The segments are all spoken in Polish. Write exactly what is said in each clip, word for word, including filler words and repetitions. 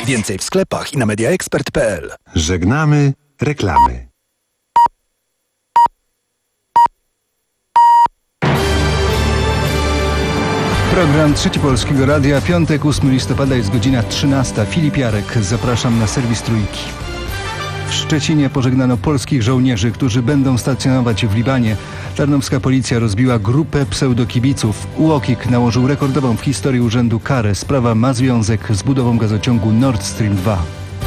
Więcej w sklepach i na mediaexpert kropka p l. Żegnamy reklamy. Program Trzeci Polskiego Radia, piątek, ósmego listopada, jest godzina trzynasta. Filip Jarek, zapraszam na serwis Trójki. W Szczecinie pożegnano polskich żołnierzy, którzy będą stacjonować w Libanie. Tarnowska policja rozbiła grupę pseudokibiców. U O K I K nałożył rekordową w historii urzędu karę. Sprawa ma związek z budową gazociągu Nord Stream dwa.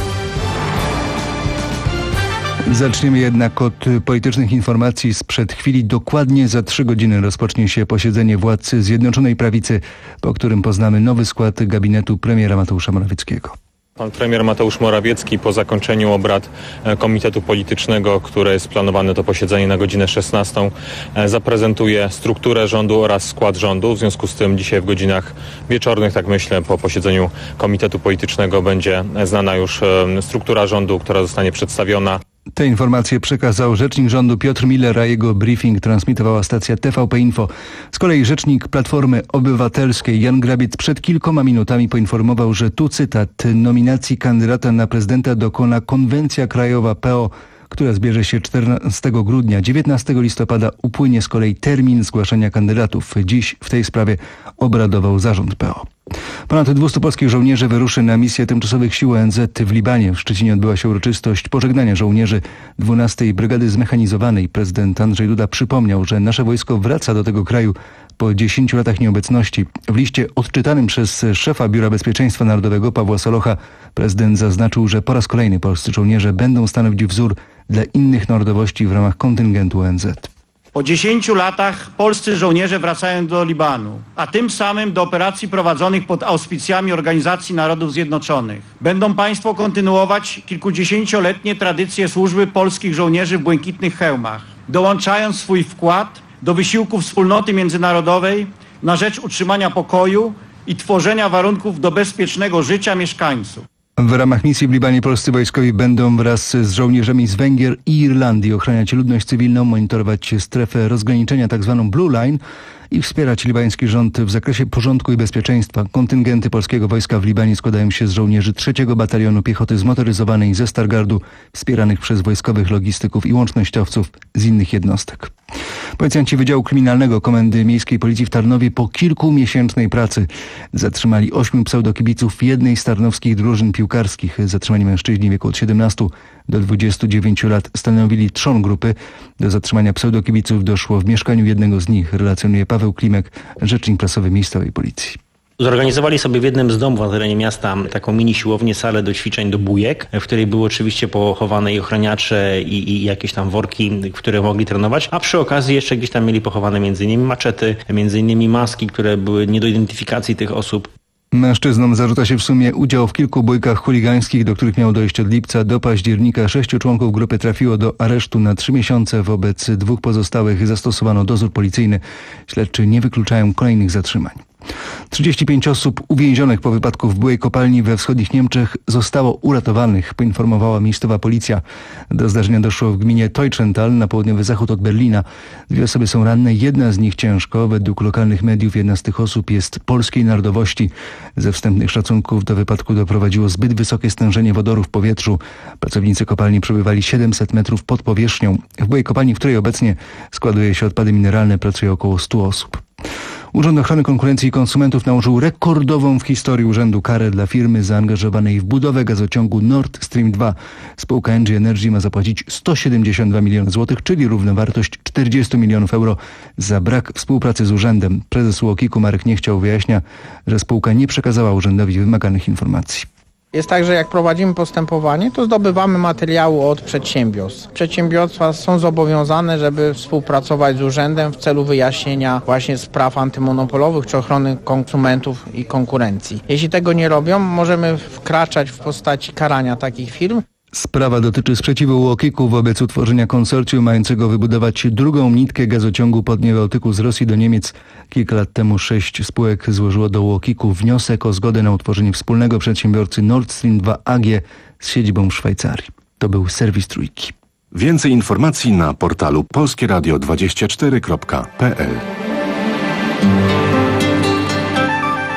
Zaczniemy jednak od politycznych informacji sprzed chwili. Dokładnie za trzy godziny rozpocznie się posiedzenie władz Zjednoczonej Prawicy, po którym poznamy nowy skład gabinetu premiera Mateusza Morawieckiego. Pan premier Mateusz Morawiecki po zakończeniu obrad Komitetu Politycznego, które jest planowane to posiedzenie na godzinę szesnastą, zaprezentuje strukturę rządu oraz skład rządu. W związku z tym dzisiaj w godzinach wieczornych, tak myślę, po posiedzeniu Komitetu Politycznego będzie znana już struktura rządu, która zostanie przedstawiona. Te informacje przekazał rzecznik rządu Piotr Miller, a jego briefing transmitowała stacja T V P Info. Z kolei rzecznik Platformy Obywatelskiej Jan Grabiec przed kilkoma minutami poinformował, że tu cytat: nominacji kandydata na prezydenta dokona konwencja krajowa P O, która zbierze się czternastego grudnia. dziewiętnastego listopada upłynie z kolei termin zgłaszania kandydatów. Dziś w tej sprawie obradował zarząd P O. Ponad dwustu polskich żołnierzy wyruszy na misję tymczasowych sił O N Z w Libanie. W Szczecinie odbyła się uroczystość pożegnania żołnierzy dwunastej Brygady Zmechanizowanej. Prezydent Andrzej Duda przypomniał, że nasze wojsko wraca do tego kraju po dziesięciu latach nieobecności. W liście odczytanym przez szefa Biura Bezpieczeństwa Narodowego Pawła Solocha prezydent zaznaczył, że po raz kolejny polscy żołnierze będą stanowić wzór dla innych narodowości w ramach kontyngentu O N Z. Po dziesięciu latach polscy żołnierze wracają do Libanu, a tym samym do operacji prowadzonych pod auspicjami Organizacji Narodów Zjednoczonych. Będą państwo kontynuować kilkudziesięcioletnie tradycje służby polskich żołnierzy w błękitnych hełmach, dołączając swój wkład do wysiłku wspólnoty międzynarodowej na rzecz utrzymania pokoju i tworzenia warunków do bezpiecznego życia mieszkańców. W ramach misji w Libanie polscy wojskowi będą wraz z żołnierzami z Węgier i Irlandii ochraniać ludność cywilną, monitorować strefę rozgraniczenia, tzw. Blue Line, i wspierać libański rząd w zakresie porządku i bezpieczeństwa. Kontyngenty polskiego wojska w Libanie składają się z żołnierzy trzeciego Batalionu Piechoty Zmotoryzowanej ze Stargardu, wspieranych przez wojskowych logistyków i łącznościowców z innych jednostek. Policjanci Wydziału Kryminalnego Komendy Miejskiej Policji w Tarnowie po kilkumiesięcznej pracy zatrzymali ośmiu pseudokibiców jednej z tarnowskich drużyn piłkarskich. Zatrzymani mężczyźni w wieku od siedemnastu do dwudziestu dziewięciu lat stanowili trzon grupy. Do zatrzymania pseudokibiców doszło w mieszkaniu jednego z nich, relacjonuje Paweł Klimek, rzecznik prasowy miejscowej policji. Zorganizowali sobie w jednym z domów na terenie miasta taką mini siłownię, salę do ćwiczeń, do bujek, w której były oczywiście pochowane i ochraniacze i, i jakieś tam worki, w które mogli trenować, a przy okazji jeszcze gdzieś tam mieli pochowane między innymi maczety, między innymi maski, które były nie do identyfikacji tych osób. Mężczyznom zarzuca się w sumie udział w kilku bójkach chuligańskich, do których miało dojść od lipca do października. Sześciu członków grupy trafiło do aresztu na trzy miesiące. Wobec dwóch pozostałych zastosowano dozór policyjny. Śledczy nie wykluczają kolejnych zatrzymań. trzydzieści pięć osób uwięzionych po wypadku w byłej kopalni we wschodnich Niemczech zostało uratowanych, poinformowała miejscowa policja. Do zdarzenia doszło w gminie Teutschenthal na południowy zachód od Berlina. Dwie osoby są ranne, jedna z nich ciężko. Według lokalnych mediów jedna z tych osób jest polskiej narodowości. Ze wstępnych szacunków do wypadku doprowadziło zbyt wysokie stężenie wodoru w powietrzu. Pracownicy kopalni przebywali siedemset metrów pod powierzchnią. W byłej kopalni, w której obecnie składuje się odpady mineralne, pracuje około stu osób. Urząd Ochrony Konkurencji i Konsumentów nałożył rekordową w historii urzędu karę dla firmy zaangażowanej w budowę gazociągu Nord Stream dwa. Spółka Engie Energy ma zapłacić sto siedemdziesiąt dwa miliony złotych, czyli równowartość czterdziestu milionów euro za brak współpracy z urzędem. Prezes U O K I K-u Marek Niechciał wyjaśnia, że spółka nie przekazała urzędowi wymaganych informacji. Jest tak, że jak prowadzimy postępowanie, to zdobywamy materiały od przedsiębiorstw. Przedsiębiorstwa są zobowiązane, żeby współpracować z urzędem w celu wyjaśnienia właśnie spraw antymonopolowych czy ochrony konsumentów i konkurencji. Jeśli tego nie robią, możemy wkraczać w postaci karania takich firm. Sprawa dotyczy sprzeciwu U O K I K-u wobec utworzenia konsorcjum mającego wybudować drugą nitkę gazociągu po dnie Bałtyku z Rosji do Niemiec. Kilka lat temu sześć spółek złożyło do U O K I K-u wniosek o zgodę na utworzenie wspólnego przedsiębiorcy Nord Stream dwa A G z siedzibą w Szwajcarii. To był serwis Trójki. Więcej informacji na portalu polskie radio dwadzieścia cztery kropka p l.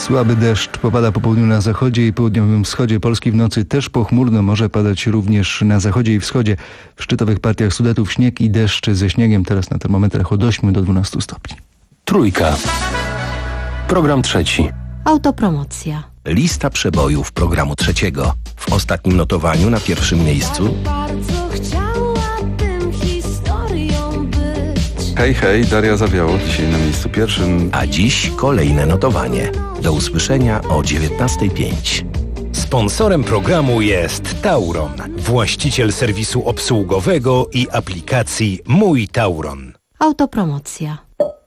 Słaby deszcz popada po południu na zachodzie i południowym wschodzie Polski. W nocy też pochmurno, może padać również na zachodzie i wschodzie. W szczytowych partiach Sudetów śnieg i deszcz ze śniegiem. Teraz na termometrach od ośmiu do dwunastu stopni. Trójka. Program trzeci. Autopromocja. Lista przebojów programu trzeciego. W ostatnim notowaniu na pierwszym miejscu Hej, hej, Daria Zawiało, dzisiaj na miejscu pierwszym. A dziś kolejne notowanie. Do usłyszenia o dziewiętnasta pięć. Sponsorem programu jest Tauron, właściciel serwisu obsługowego i aplikacji Mój Tauron. Autopromocja.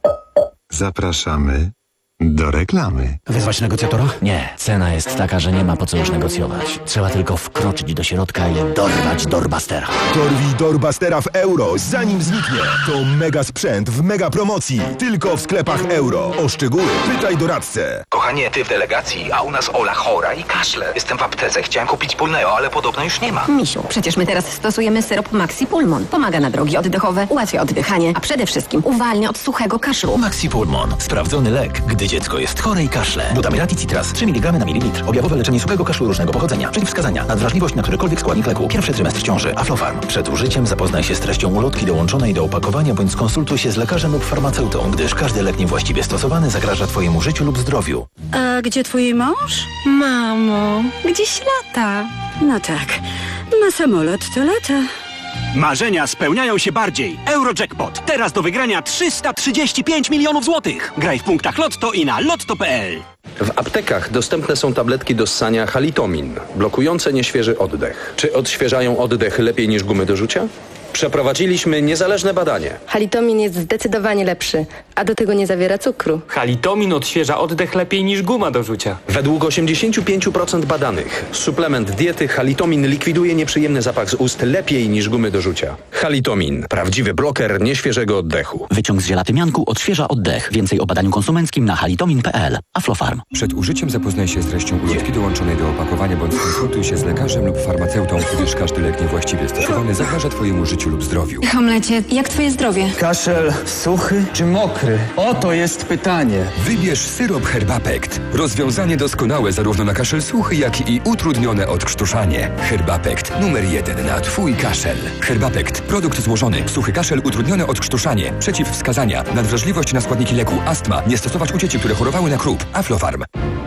Zapraszamy do reklamy. Wezwać negocjatora? Nie. Cena jest taka, że nie ma po co już negocjować. Trzeba tylko wkroczyć do środka i dorwać Doorbustera. Dorwij Doorbustera w euro, zanim zniknie. To mega sprzęt w mega promocji. Tylko w sklepach euro. O szczegóły pytaj doradcę. Kochanie, ty w delegacji, a u nas Ola chora i kaszle. Jestem w aptece, chciałem kupić Pulneo, ale podobno już nie ma. Misiu, przecież my teraz stosujemy syrop Maxi Pulmon. Pomaga na drogi oddechowe, ułatwia oddychanie, a przede wszystkim uwalnia od suchego kaszlu. Maxi Pulmon. Sprawdzony lek, gdy dziecko jest chore i kaszle. Butamirat i Citras. trzy miligramy na mililitr. Objawowe leczenie suchego kaszlu różnego pochodzenia. Przeciwwskazania. Nadwrażliwość na którykolwiek składnik leku. Pierwszy trymestr ciąży. Aflofarm. Przed użyciem zapoznaj się z treścią ulotki dołączonej do opakowania bądź skonsultuj się z lekarzem lub farmaceutą, gdyż każdy lek niewłaściwie stosowany zagraża twojemu życiu lub zdrowiu. A gdzie twój mąż? Mamo, gdzieś lata. No tak. Ma samolot, to lata. Marzenia spełniają się bardziej. Eurojackpot. Teraz do wygrania trzysta trzydzieści pięć milionów złotych. Graj w punktach Lotto i na lotto kropka pe el. W aptekach dostępne są tabletki do ssania Halitomin, blokujące nieświeży oddech. Czy odświeżają oddech lepiej niż gumy do rzucia? Przeprowadziliśmy niezależne badanie. Halitomin jest zdecydowanie lepszy, a do tego nie zawiera cukru. Halitomin odświeża oddech lepiej niż guma do rzucia. Według osiemdziesiąt pięć procent badanych suplement diety Halitomin likwiduje nieprzyjemny zapach z ust lepiej niż gumy do rzucia. Halitomin. Prawdziwy bloker nieświeżego oddechu. Wyciąg z zielatymianku odświeża oddech. Więcej o badaniu konsumenckim na halitomin kropka pe el. Aflofarm. Przed użyciem zapoznaj się z treścią ulotki dołączonej do opakowania bądź skonsultuj się z lekarzem lub farmaceutą, gdyż każdy lek niewłaściwie stosowany zagraża twojemu życiu lub zdrowiu. Hamlecie, jak twoje zdrowie? Kaszel suchy czy mokry? Oto jest pytanie. Wybierz syrop Herbapekt. Rozwiązanie doskonałe zarówno na kaszel suchy, jak i utrudnione odkrztuszanie. Herbapekt numer jeden na twój kaszel. Herbapekt. Produkt złożony. Suchy kaszel, utrudnione odkrztuszanie. Przeciwwskazania. Nadwrażliwość na składniki leku. Astma. Nie stosować u dzieci, które chorowały na krup. Aflofarm.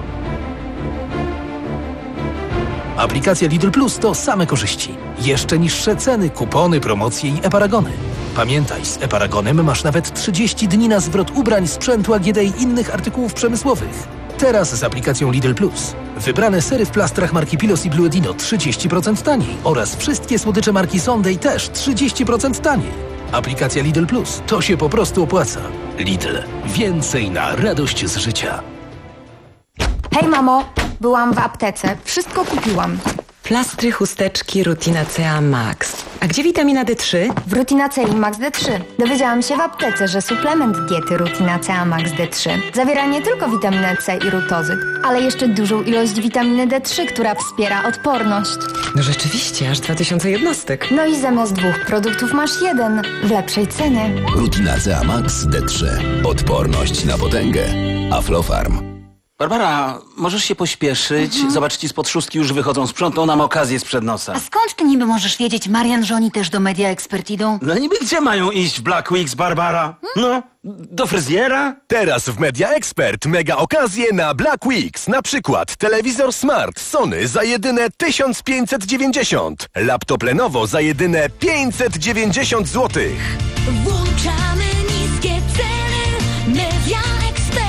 Aplikacja Lidl Plus to same korzyści. Jeszcze niższe ceny, kupony, promocje i e-paragony. Pamiętaj, z e-paragonem masz nawet trzydzieści dni na zwrot ubrań, sprzętu A G D i innych artykułów przemysłowych. Teraz z aplikacją Lidl Plus. Wybrane sery w plastrach marki Pilos i Bluedino trzydzieści procent taniej oraz wszystkie słodycze marki Sunday też trzydzieści procent taniej. Aplikacja Lidl Plus. To się po prostu opłaca. Lidl. Więcej na radość z życia. Hej mamo, byłam w aptece. Wszystko kupiłam. Plastry, chusteczki, Rutina C A Max. A gdzie witamina D trzy? W Rutina C i Max D trzy. Dowiedziałam się w aptece, że suplement diety Rutina C A Max D trzy zawiera nie tylko witaminę C i rutozyt, ale jeszcze dużą ilość witaminy D trzy, która wspiera odporność. No rzeczywiście, aż dwa tysiące jednostek. No i zamiast dwóch produktów masz jeden w lepszej cenie. Rutina C A Max D trzy. Odporność na potęgę. Aflofarm. Barbara, możesz się pośpieszyć? Mhm. Zobacz, ci spod szóstki już wychodzą, sprzątną nam okazję sprzed nosa. A skąd ty niby możesz wiedzieć, Marian, że oni też do Media Expert idą? No niby gdzie mają iść w Black Weeks, Barbara? No, do fryzjera? Teraz w Media Expert mega okazje na Black Weeks. Na przykład telewizor Smart Sony za jedyne tysiąc pięćset dziewięćdziesiąt. Laptop Lenovo za jedyne pięćset dziewięćdziesiąt złotych. Włączamy niskie ceny. Media Expert.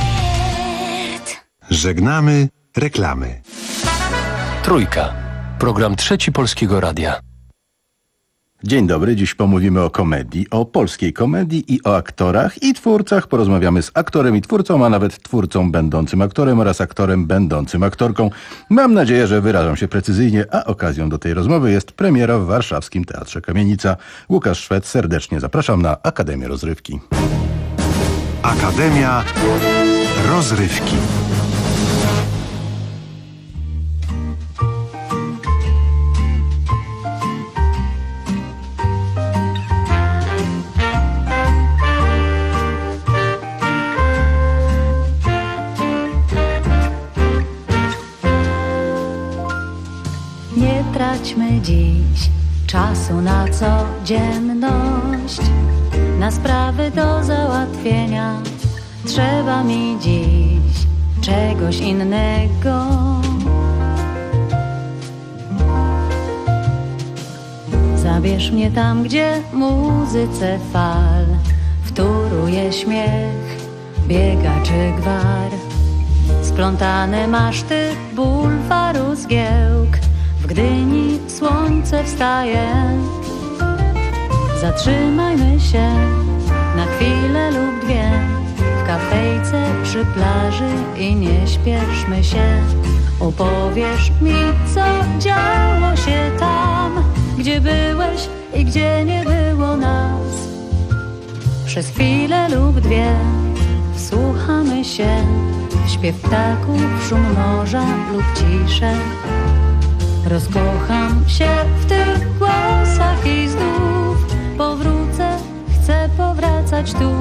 Żegnamy reklamy. Trójka. Program trzeci Polskiego Radia. Dzień dobry, dziś pomówimy o komedii, o polskiej komedii i o aktorach i twórcach. Porozmawiamy z aktorem i twórcą, a nawet twórcą będącym aktorem oraz aktorem będącym aktorką. Mam nadzieję, że wyrażam się precyzyjnie, a okazją do tej rozmowy jest premiera w warszawskim Teatrze Kamienica. Łukasz Szwed, serdecznie zapraszam na Akademię Rozrywki. Akademia Rozrywki. traćmy dziś czasu na codzienność, na sprawy do załatwienia. Trzeba mi dziś czegoś innego. Zabierz mnie tam, gdzie muzyce fal wtóruje śmiech, biegaczy gwar. Splątane maszty bulwaru zgiełk, w Gdyni słońce wstaje. Zatrzymajmy się na chwilę lub dwie w kafejce przy plaży i nie śpieszmy się. Opowiesz mi, co działo się tam, gdzie byłeś i gdzie nie było nas. Przez chwilę lub dwie wsłuchamy się w śpiew ptaków, szum morza lub ciszę. Rozkocham się w tych głosach i znów powrócę, chcę powracać tu.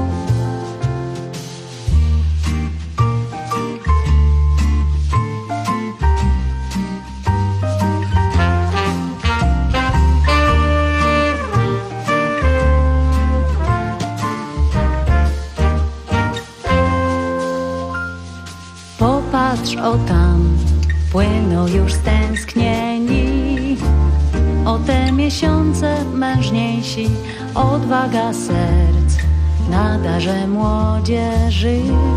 Popatrz, o tam płyną już stęsknieni, o te miesiące mężniejsi, odwaga serc na darze młodzieży.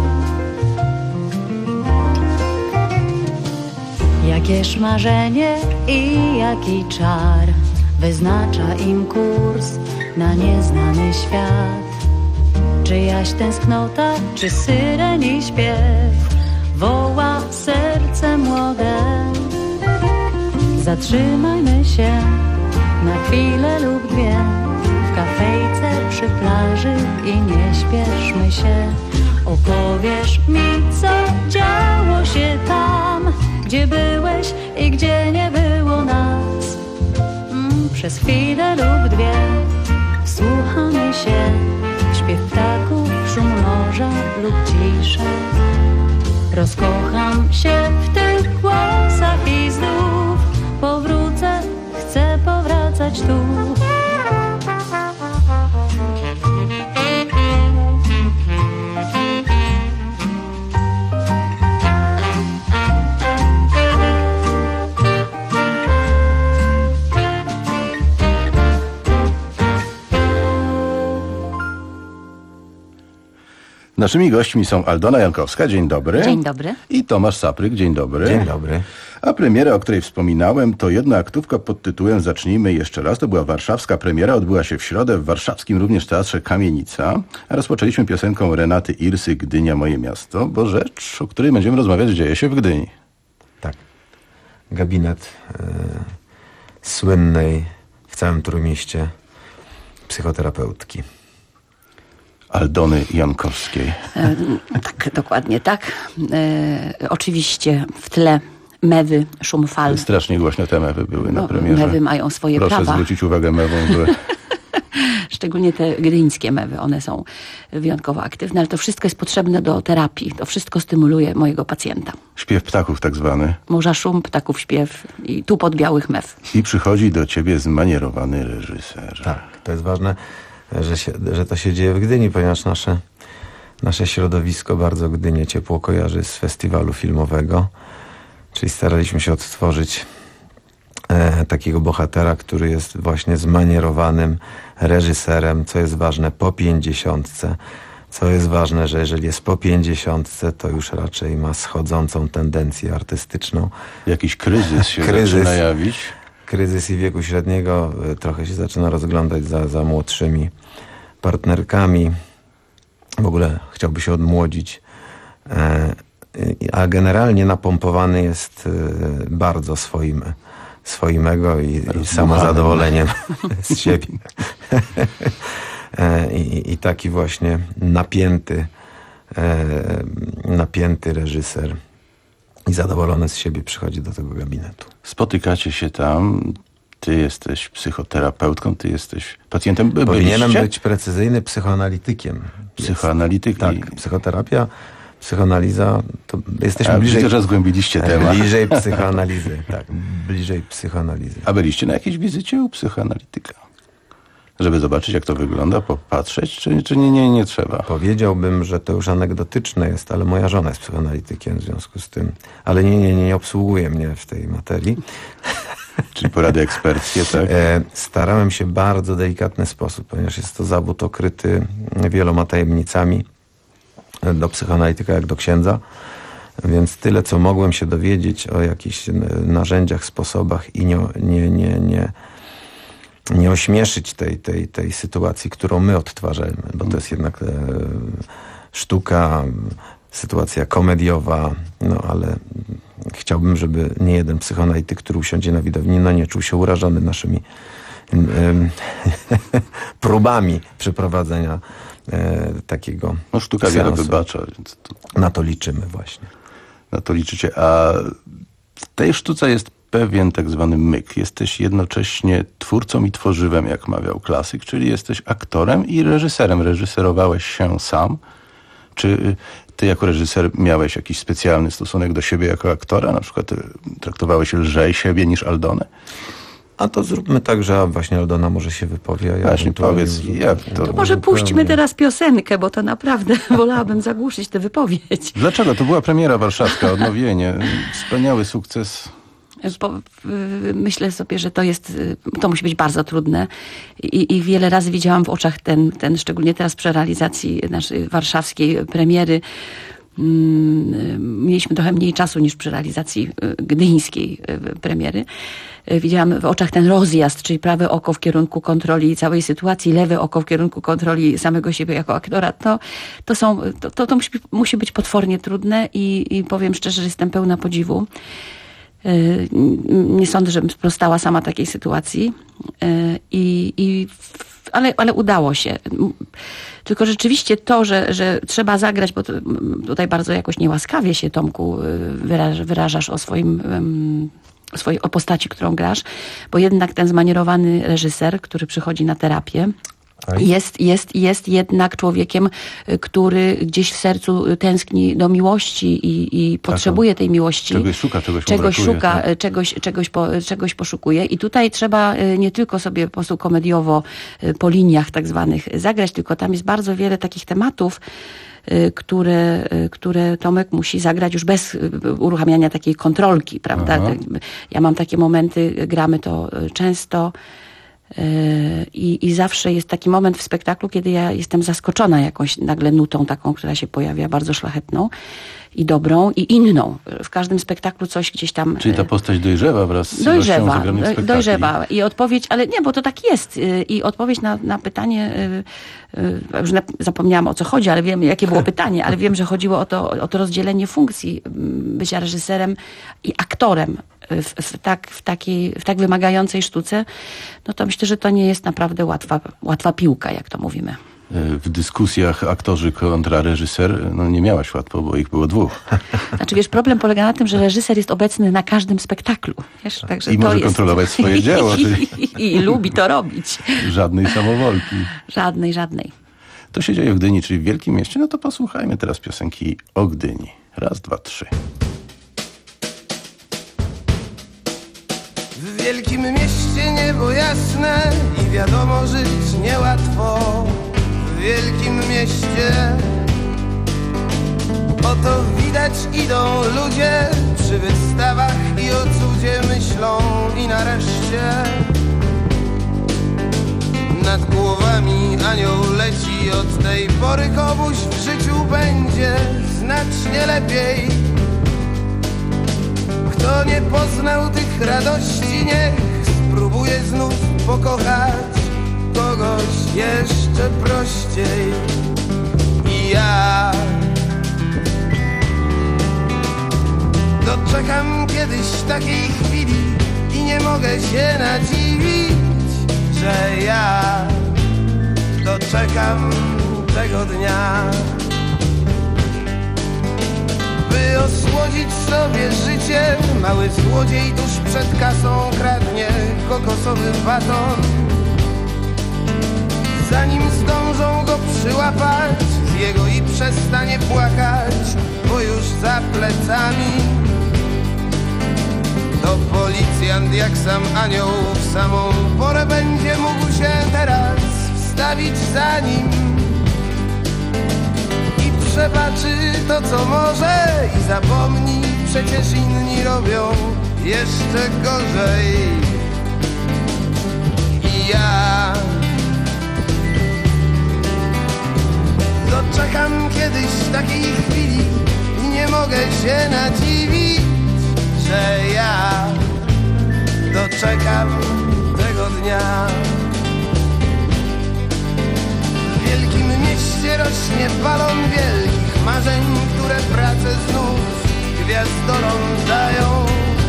Jakież marzenie i jaki czar wyznacza im kurs na nieznany świat. Czyjaś tęsknota, czy syreni śpiew woła serce młode. Zatrzymajmy się na chwilę lub dwie w kafejce przy plaży i nie śpieszmy się. Opowiesz mi, co działo się tam, gdzie byłeś i gdzie nie było nas. Mm, przez chwilę lub dwie wsłuchamy się w śpiew ptaków, szum morza lub ciszę. Rozkocham się w tych głosach i znów powrócę, chcę powracać tu. Naszymi gośćmi są Aldona Jankowska, dzień dobry. Dzień dobry. I Tomasz Sapryk, dzień dobry. Dzień dobry. A premiera, o której wspominałem, to jedna aktówka pod tytułem Zacznijmy jeszcze raz. To była warszawska premiera, odbyła się w środę w warszawskim również Teatrze Kamienica. A rozpoczęliśmy piosenką Renaty Irsy Gdynia, moje miasto, bo rzecz, o której będziemy rozmawiać, dzieje się w Gdyni. Tak. Gabinet y, słynnej w całym Trójmieście psychoterapeutki. Aldony Jankowskiej. E, tak, dokładnie tak. E, oczywiście w tle mewy, szum fal. Strasznie głośne te mewy były no, na premierze. Mewy mają swoje Proszę prawa. Proszę zwrócić uwagę mewą. Były. Szczególnie te gdyńskie mewy, one są wyjątkowo aktywne, ale to wszystko jest potrzebne do terapii. To wszystko stymuluje mojego pacjenta. Śpiew ptaków tak zwany. Morza szum, ptaków śpiew i tu pod białych mew. I przychodzi do ciebie zmanierowany reżyser. Tak, to jest ważne, że, się, że to się dzieje w Gdyni, ponieważ nasze, nasze środowisko bardzo Gdynię ciepło kojarzy z festiwalu filmowego. Czyli staraliśmy się odtworzyć e, takiego bohatera, który jest właśnie zmanierowanym reżyserem, co jest ważne po pięćdziesiątce. Co jest ważne, że jeżeli jest po pięćdziesiątce, to już raczej ma schodzącą tendencję artystyczną. Jakiś kryzys się kryzys, zaczyna jawić. Kryzys i wieku średniego trochę się zaczyna rozglądać za, za młodszymi partnerkami. W ogóle chciałby się odmłodzić. E, a generalnie napompowany jest bardzo swoim, swoim ego i, i samozadowoleniem z siebie. I, I taki właśnie napięty, napięty reżyser i zadowolony z siebie przychodzi do tego gabinetu. Spotykacie się tam, ty jesteś psychoterapeutką, ty jesteś pacjentem. Powinienem być precyzyjny psychoanalitykiem. Psychoanalitykiem. Tak, psychoterapia psychoanaliza, to jesteśmy A, bliżej... Widzę, że zgłębiliście temat. Bliżej psychoanalizy, tak. Bliżej psychoanalizy. A byliście na jakiejś wizycie u psychoanalityka? Żeby zobaczyć, jak to wygląda, popatrzeć, czy, czy nie, nie, nie trzeba? Powiedziałbym, że to już anegdotyczne jest, ale moja żona jest psychoanalitykiem w związku z tym. Ale nie, nie, nie, nie obsługuje mnie w tej materii. Czyli porady eksperckie, tak? E, starałem się w bardzo delikatny sposób, ponieważ jest to zawód okryty wieloma tajemnicami do psychoanalityka jak do księdza. Więc tyle, co mogłem się dowiedzieć o jakichś narzędziach, sposobach i nie, nie, nie, nie, nie ośmieszyć tej, tej, tej sytuacji, którą my odtwarzamy, bo to jest jednak e, sztuka, sytuacja komediowa, no ale chciałbym, żeby nie jeden psychoanalityk, który usiądzie na widowni, no nie czuł się urażony naszymi e, próbami przeprowadzenia e, takiego No sztuka wiele wybacza, więc to... Na to liczymy właśnie. Na to liczycie, a w tej sztuce jest pewien tak zwany myk. Jesteś jednocześnie twórcą i tworzywem, jak mawiał klasyk, czyli jesteś aktorem i reżyserem. Reżyserowałeś się sam. Czy ty jako reżyser miałeś jakiś specjalny stosunek do siebie jako aktora? Na przykład traktowałeś lżej siebie niż Aldonę? A to zróbmy tak, że właśnie Aldona może się wypowie. Ja właśnie powiedz, jak to... To może puśćmy teraz piosenkę, bo to naprawdę wolałabym zagłuszyć tę wypowiedź. Dlaczego? To była premiera warszawska, odnowienie. Wspaniały sukces. Po, myślę sobie, że to jest, to musi być bardzo trudne i, i wiele razy widziałam w oczach ten, ten, szczególnie teraz przy realizacji naszej warszawskiej premiery. Mieliśmy trochę mniej czasu niż przy realizacji gdyńskiej premiery. Widziałam w oczach ten rozjazd, czyli prawe oko w kierunku kontroli całej sytuacji, lewe oko w kierunku kontroli samego siebie jako aktora. To, to, są, to, to, to musi, musi być potwornie trudne i, i powiem szczerze, że jestem pełna podziwu. Nie sądzę, żebym sprostała sama takiej sytuacji, I, i, ale, ale udało się. Tylko rzeczywiście to, że, że trzeba zagrać, bo to, tutaj bardzo jakoś niełaskawie się, Tomku, wyraż, wyrażasz o swoim, o swojej o postaci, którą grasz, bo jednak ten zmanierowany reżyser, który przychodzi na terapię, Jest, jest, jest jednak człowiekiem, który gdzieś w sercu tęskni do miłości i, i potrzebuje tej miłości. Czegoś szuka, czegoś, czegoś brakuje, szuka, tak? czegoś, czegoś, po, czegoś poszukuje. I tutaj trzeba nie tylko sobie po prostu komediowo po liniach tak zwanych zagrać, tylko tam jest bardzo wiele takich tematów, które, które Tomek musi zagrać już bez uruchamiania takiej kontrolki, prawda? Aha. Ja mam takie momenty, gramy to często. I, I zawsze jest taki moment w spektaklu, kiedy ja jestem zaskoczona jakąś nagle nutą taką, która się pojawia, bardzo szlachetną i dobrą i inną. W każdym spektaklu coś gdzieś tam... Czyli ta postać dojrzewa wraz z dojrzewa, ilością spektakli. Dojrzewa. I odpowiedź, ale nie, bo to tak jest. I odpowiedź na, na pytanie, już zapomniałam o co chodzi, ale wiem, jakie było pytanie, ale wiem, że chodziło o to, o to rozdzielenie funkcji bycia reżyserem i aktorem. W, w, tak, w, takiej, w tak wymagającej sztuce, no to myślę, że to nie jest naprawdę łatwa, łatwa piłka, jak to mówimy. W dyskusjach aktorzy kontra reżyser, no nie miałaś łatwo, bo ich było dwóch. Znaczy wiesz, problem polega na tym, że reżyser jest obecny na każdym spektaklu. Wiesz? Także I to może jest... kontrolować swoje dzieło. Czyli... I, I lubi to robić. Żadnej samowolki. Żadnej, żadnej. To się dzieje w Gdyni, czyli w wielkim mieście. No to posłuchajmy teraz piosenki o Gdyni. Raz, dwa, trzy. W wielkim mieście niebo jasne i wiadomo żyć niełatwo. W wielkim mieście oto widać idą ludzie przy wystawach i o cudzie myślą i nareszcie nad głowami anioł leci. Od tej pory komuś w życiu będzie znacznie lepiej. Kto nie poznał tych radości, niech spróbuje znów pokochać kogoś jeszcze prościej. I ja doczekam kiedyś takiej chwili i nie mogę się nadziwić, że ja doczekam tego dnia. By osłodzić sobie życie, mały złodziej tuż przed kasą kradnie kokosowy baton. zanim zdążą go przyłapać, z jego i przestanie płakać, bo już za plecami. To policjant jak sam anioł w samą porę będzie mógł się teraz wstawić za nim i przebaczy to, co może, i zapomni, przecież inni robią jeszcze gorzej. I ja doczekam kiedyś takiej chwili i nie mogę się nadziwić, że ja doczekam tego dnia. W wielkim mieście rośnie balon wielkich marzeń, które pracę znów gwiazdorom dają.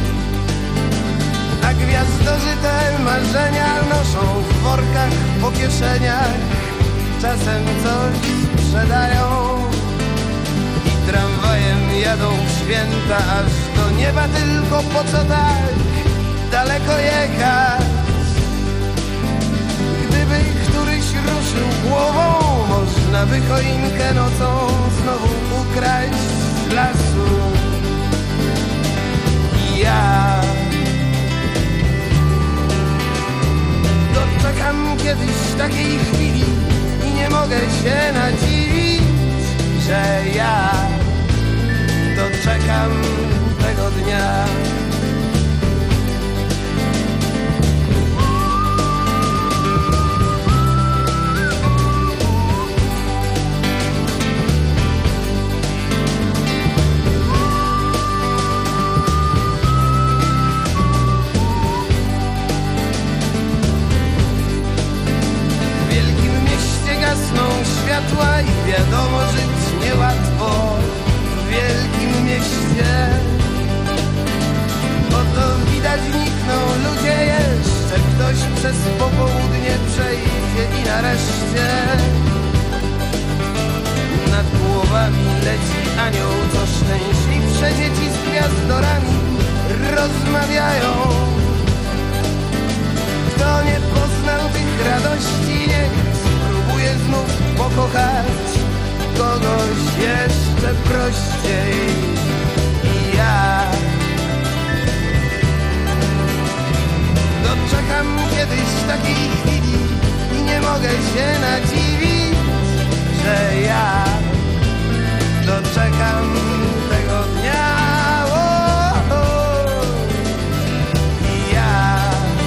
A gwiazdorzy te marzenia noszą w workach po kieszeniach, czasem coś sprzedają i tramwajem jadą w święta aż do nieba, tylko po co tak daleko jechać? Gdyby któryś ruszył głową, można by choinkę nocą znowu ukraść z lasu. I ja doczekam kiedyś takiej chwili i nie mogę się nadziwić, że ja doczekam tego dnia. Światła i wiadomo, żyć niełatwo w wielkim mieście. Oto widać nikną ludzie jeszcze, ktoś przez popołudnie przejdzie i nareszcie nad głowami leci anioł, co szczęśliwsze dzieci z gwiazdorami rozmawiają. Kto nie poznał tych radości, niech spróbuję znów pokochać kogoś jeszcze prościej. I ja doczekam kiedyś takiej chwili i nie mogę się nadziwić, że ja doczekam tego dnia. O, o. I ja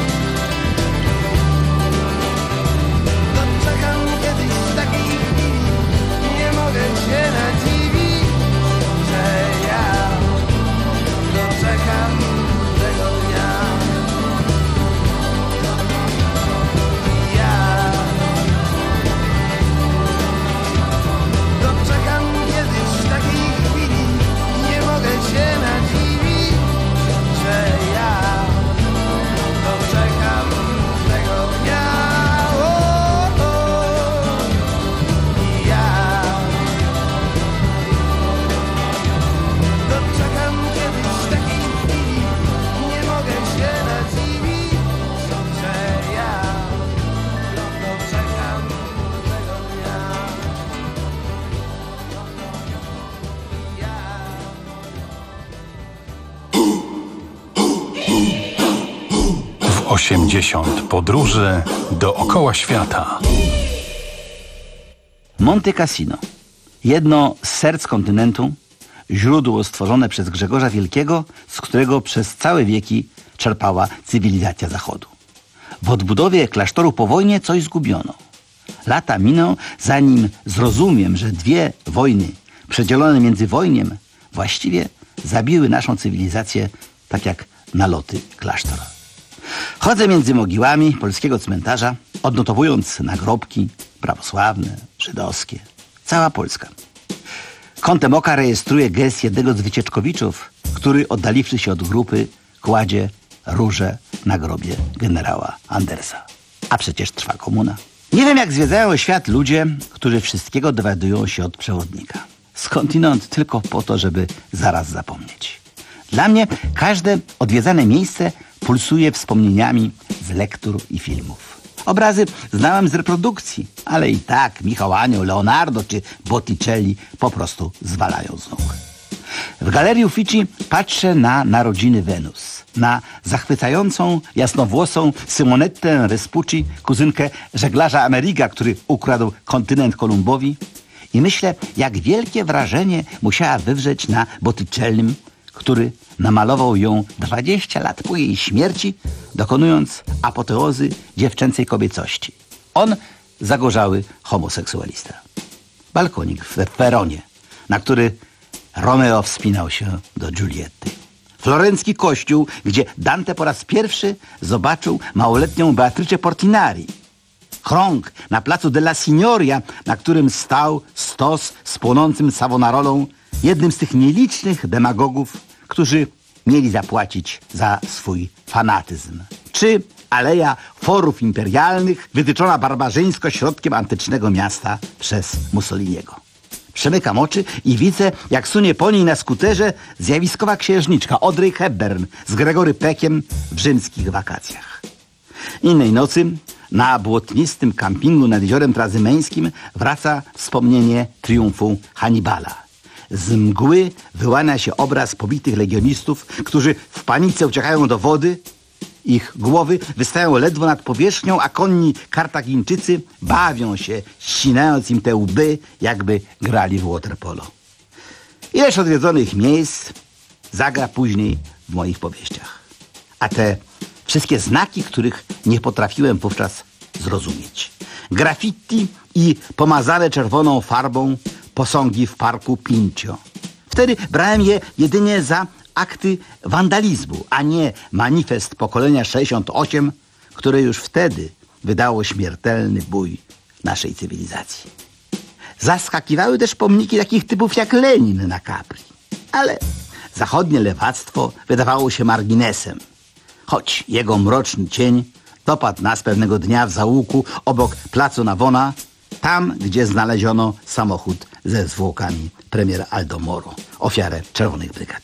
doczekam kiedyś takiej chwili i nie mogę się nadziwić, że ja doczekam tego dnia. I ja doczekam kiedyś takiej chwili i nie mogę się nadziwić, że ja doczekam tego dnia. osiemdziesiąt podróży dookoła świata. Monte Cassino. Jedno z serc kontynentu, źródło stworzone przez Grzegorza Wielkiego, z którego przez całe wieki czerpała cywilizacja Zachodu. W odbudowie klasztoru po wojnie coś zgubiono. Lata miną, zanim zrozumiem, że dwie wojny przedzielone międzywojniem właściwie zabiły naszą cywilizację tak jak naloty klasztor. Chodzę między mogiłami polskiego cmentarza, odnotowując nagrobki prawosławne, żydowskie. Cała Polska. Kątem oka rejestruję gest jednego z wycieczkowiczów, który oddaliwszy się od grupy, kładzie różę na grobie generała Andersa. A przecież trwa komuna. Nie wiem, jak zwiedzają świat ludzie, którzy wszystkiego dowiadują się od przewodnika. Skądinąd tylko po to, żeby zaraz zapomnieć. Dla mnie każde odwiedzane miejsce pulsuje wspomnieniami z lektur i filmów. Obrazy znałem z reprodukcji, ale i tak Michał Anioł, Leonardo czy Botticelli po prostu zwalają z nóg. W Galerii Uffizi patrzę na Narodziny Wenus, na zachwycającą, jasnowłosą Simonetę Respucci, kuzynkę żeglarza Ameriga, który ukradł kontynent Kolumbowi, i myślę, jak wielkie wrażenie musiała wywrzeć na Botticellim, który namalował ją dwadzieścia lat po jej śmierci, dokonując apoteozy dziewczęcej kobiecości. On zagorzały homoseksualista. Balkonik w Weronie, na który Romeo wspinał się do Giulietty. Florencki kościół, gdzie Dante po raz pierwszy zobaczył małoletnią Beatrice Portinari. Krąg na placu della Signoria, na którym stał stos z płonącym Savonarolą, jednym z tych nielicznych demagogów, którzy mieli zapłacić za swój fanatyzm. Czy Aleja Forów Imperialnych, wytyczona barbarzyńsko środkiem antycznego miasta przez Mussoliniego. Przemykam oczy i widzę, jak sunie po niej na skuterze zjawiskowa księżniczka Audrey Hepburn z Gregory Peckiem w rzymskich wakacjach. Innej nocy na błotnistym kampingu nad jeziorem Trazymeńskim wraca wspomnienie triumfu Hannibala. Z mgły wyłania się obraz pobitych legionistów, którzy w panice uciekają do wody. Ich głowy wystają ledwo nad powierzchnią, a konni Kartagińczycy bawią się, ścinając im te łby, jakby grali w waterpolo. Ileż odwiedzonych miejsc zagra później w moich powieściach. A te wszystkie znaki, których nie potrafiłem wówczas zrozumieć. Graffiti i pomazane czerwoną farbą posągi w parku Pincio. Wtedy brałem je jedynie za akty wandalizmu, a nie manifest pokolenia sześćdziesiąt osiem, które już wtedy wydało śmiertelny bój naszej cywilizacji. Zaskakiwały też pomniki takich typów jak Lenin na Capri. Ale zachodnie lewactwo wydawało się marginesem, choć jego mroczny cień dopadł nas pewnego dnia w zaułku obok placu Navona, tam, gdzie znaleziono samochód ze zwłokami premier Aldo Moro, ofiarę Czerwonych Brygad.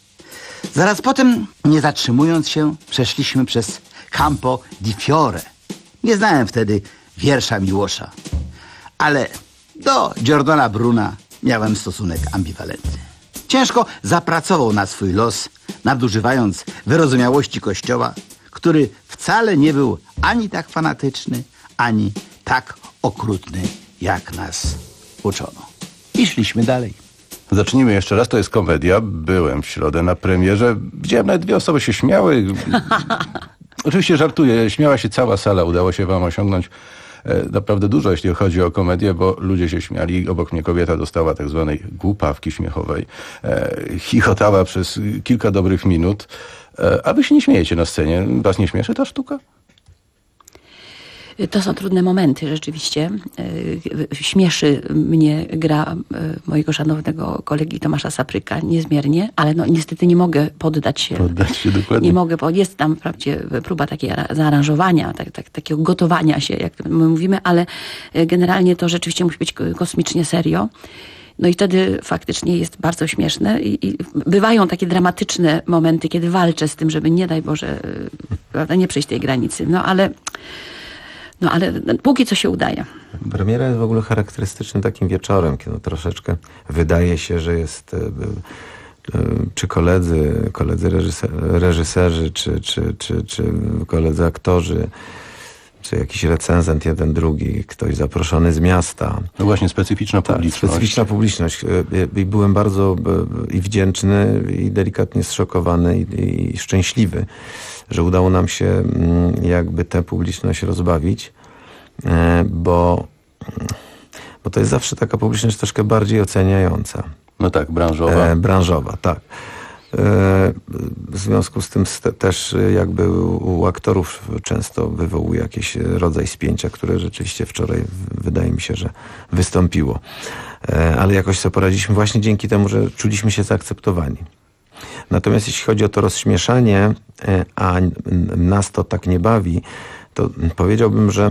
Zaraz potem, nie zatrzymując się, przeszliśmy przez Campo di Fiore. Nie znałem wtedy wiersza Miłosza, ale do Giordana Bruna miałem stosunek ambiwalentny. Ciężko zapracował na swój los, nadużywając wyrozumiałości Kościoła, który wcale nie był ani tak fanatyczny, ani tak okrutny, jak nas uczono. I szliśmy dalej. Zacznijmy jeszcze raz, to jest komedia. Byłem w środę na premierze. Widziałem, nawet dwie osoby się śmiały. Oczywiście żartuję, śmiała się cała sala. Udało się wam osiągnąć e, naprawdę dużo, jeśli chodzi o komedię, bo ludzie się śmiali. Obok mnie kobieta dostała tak zwanej głupawki śmiechowej. E, chichotała przez kilka dobrych minut. E, a wy się nie śmiejecie na scenie. Was nie śmieszy ta sztuka? To są trudne momenty rzeczywiście. Śmieszy mnie gra mojego szanownego kolegi Tomasza Sapryka niezmiernie, ale no niestety nie mogę poddać się. Poddać się dokładnie. Nie mogę, bo jest tam wprawdzie próba takiej zaaranżowania, tak, tak, takiego gotowania się, jak my mówimy, ale generalnie to rzeczywiście musi być kosmicznie serio. No i wtedy faktycznie jest bardzo śmieszne i, i bywają takie dramatyczne momenty, kiedy walczę z tym, żeby nie daj Boże, prawda, nie przejść tej granicy. No ale No ale póki co się udaje. Premiera jest w ogóle charakterystycznym takim wieczorem, kiedy troszeczkę wydaje się, że jest e, e, czy koledzy, koledzy reżyser, reżyserzy, czy, czy, czy, czy koledzy aktorzy, czy jakiś recenzent jeden, drugi, ktoś zaproszony z miasta. No właśnie, specyficzna publiczność. Tak, specyficzna publiczność. I byłem bardzo i wdzięczny, i delikatnie zszokowany, i, i szczęśliwy, że udało nam się jakby tę publiczność rozbawić, bo, bo to jest zawsze taka publiczność troszkę bardziej oceniająca. No tak, branżowa. E, branżowa, tak. W związku z tym też jakby u aktorów często wywołuje jakiś rodzaj spięcia, które rzeczywiście wczoraj wydaje mi się, że wystąpiło. Ale jakoś sobie poradziliśmy właśnie dzięki temu, że czuliśmy się zaakceptowani. Natomiast jeśli chodzi o to rozśmieszanie, a nas to tak nie bawi, to powiedziałbym, że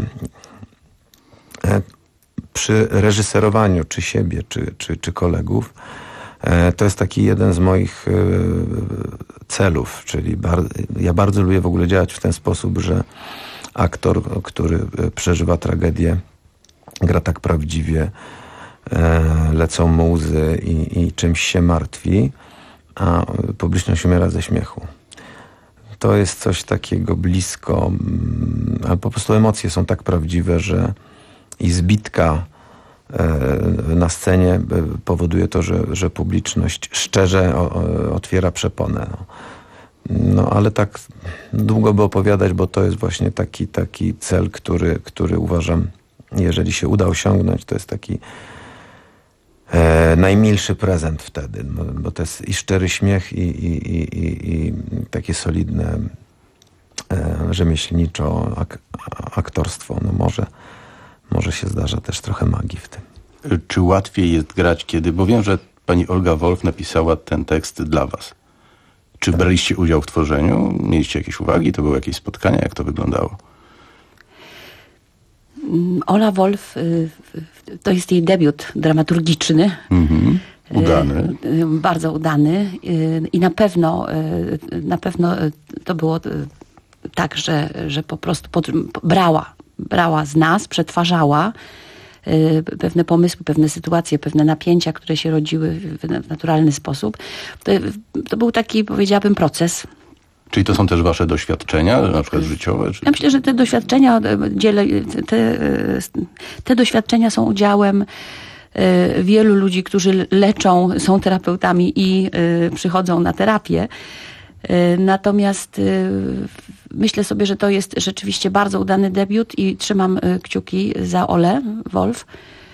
przy reżyserowaniu czy siebie, czy, czy, czy kolegów, to jest taki jeden z moich celów, czyli bar- ja bardzo lubię w ogóle działać w ten sposób, że aktor, który przeżywa tragedię, gra tak prawdziwie, lecą mu łzy i, i czymś się martwi, a publiczność umiera ze śmiechu. To jest coś takiego blisko, ale po prostu emocje są tak prawdziwe, że i zbitka na scenie powoduje to, że, że publiczność szczerze otwiera przeponę. No. No ale tak długo by opowiadać, bo to jest właśnie taki, taki cel, który, który uważam, jeżeli się uda osiągnąć, to jest taki e, najmilszy prezent wtedy, bo, bo to jest i szczery śmiech i, i, i, i, i takie solidne e, rzemieślniczo ak, aktorstwo. No może, może się zdarza też trochę magii w tym. Czy łatwiej jest grać kiedy, bo wiem, że pani Olga Wolf napisała ten tekst dla was. Czy tak. braliście udział w tworzeniu? Mieliście jakieś uwagi? To były jakieś spotkania? Jak to wyglądało? Ola Wolf, to jest jej debiut dramaturgiczny. Mhm. Udany. Bardzo udany. I na pewno, na pewno to było tak, że, że po prostu pod, brała, brała z nas, przetwarzała pewne pomysły, pewne sytuacje, pewne napięcia, które się rodziły w naturalny sposób. To, to był taki, powiedziałabym, proces. Czyli to są też wasze doświadczenia, na przykład życiowe? Czy... Ja myślę, że te doświadczenia, dzielę, te, te doświadczenia są udziałem wielu ludzi, którzy leczą, są terapeutami i przychodzą na terapię. Natomiast myślę sobie, że to jest rzeczywiście bardzo udany debiut i trzymam kciuki za Olę Wolf,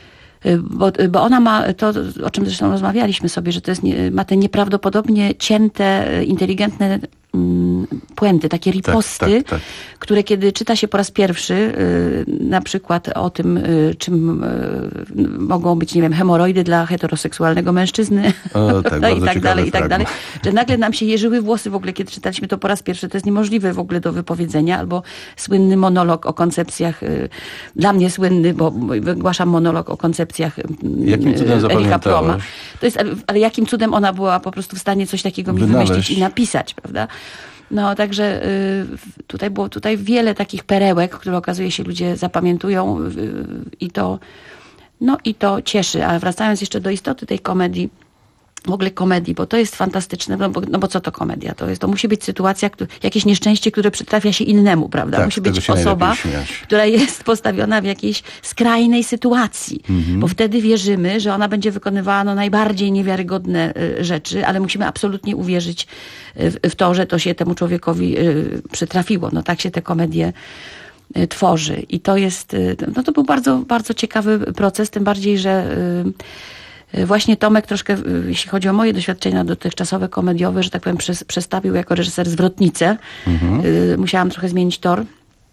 bo, bo ona ma to, o czym zresztą rozmawialiśmy sobie, że to jest, ma te nieprawdopodobnie cięte, inteligentne puenty, takie riposty, tak, tak, tak. które kiedy czyta się po raz pierwszy, na przykład o tym, czym mogą być, nie wiem, hemoroidy dla heteroseksualnego mężczyzny o, tak, i tak dalej, i tak dalej, że nagle nam się jeżyły włosy w ogóle, kiedy czytaliśmy to po raz pierwszy. To jest niemożliwe w ogóle do wypowiedzenia, albo słynny monolog o koncepcjach, dla mnie słynny, bo wygłaszam monolog o koncepcjach jakim cudem Erika Fromm'a. To jest, ale jakim cudem ona była po prostu w stanie coś takiego mi Wynaleźć. wymyślić i napisać, prawda? No, także y, tutaj było tutaj wiele takich perełek, które okazuje się ludzie zapamiętują y, i to, no i to cieszy. A wracając jeszcze do istoty tej komedii, w ogóle komedii, bo to jest fantastyczne, no bo, no bo co to komedia? To, jest, to musi być sytuacja, który, jakieś nieszczęście, które przytrafia się innemu, prawda? Tak, musi być osoba, która jest postawiona w jakiej skrajnej sytuacji, mhm. bo wtedy wierzymy, że ona będzie wykonywała no, najbardziej niewiarygodne y, rzeczy, ale musimy absolutnie uwierzyć w, w to, że to się temu człowiekowi y, przytrafiło. No tak się te komedie y, tworzy. I to jest, y, no to był bardzo, bardzo ciekawy proces, tym bardziej, że y, właśnie Tomek troszkę, jeśli chodzi o moje doświadczenia dotychczasowe, komediowe, że tak powiem, przestawił jako reżyser zwrotnicę. Mhm. Musiałam trochę zmienić tor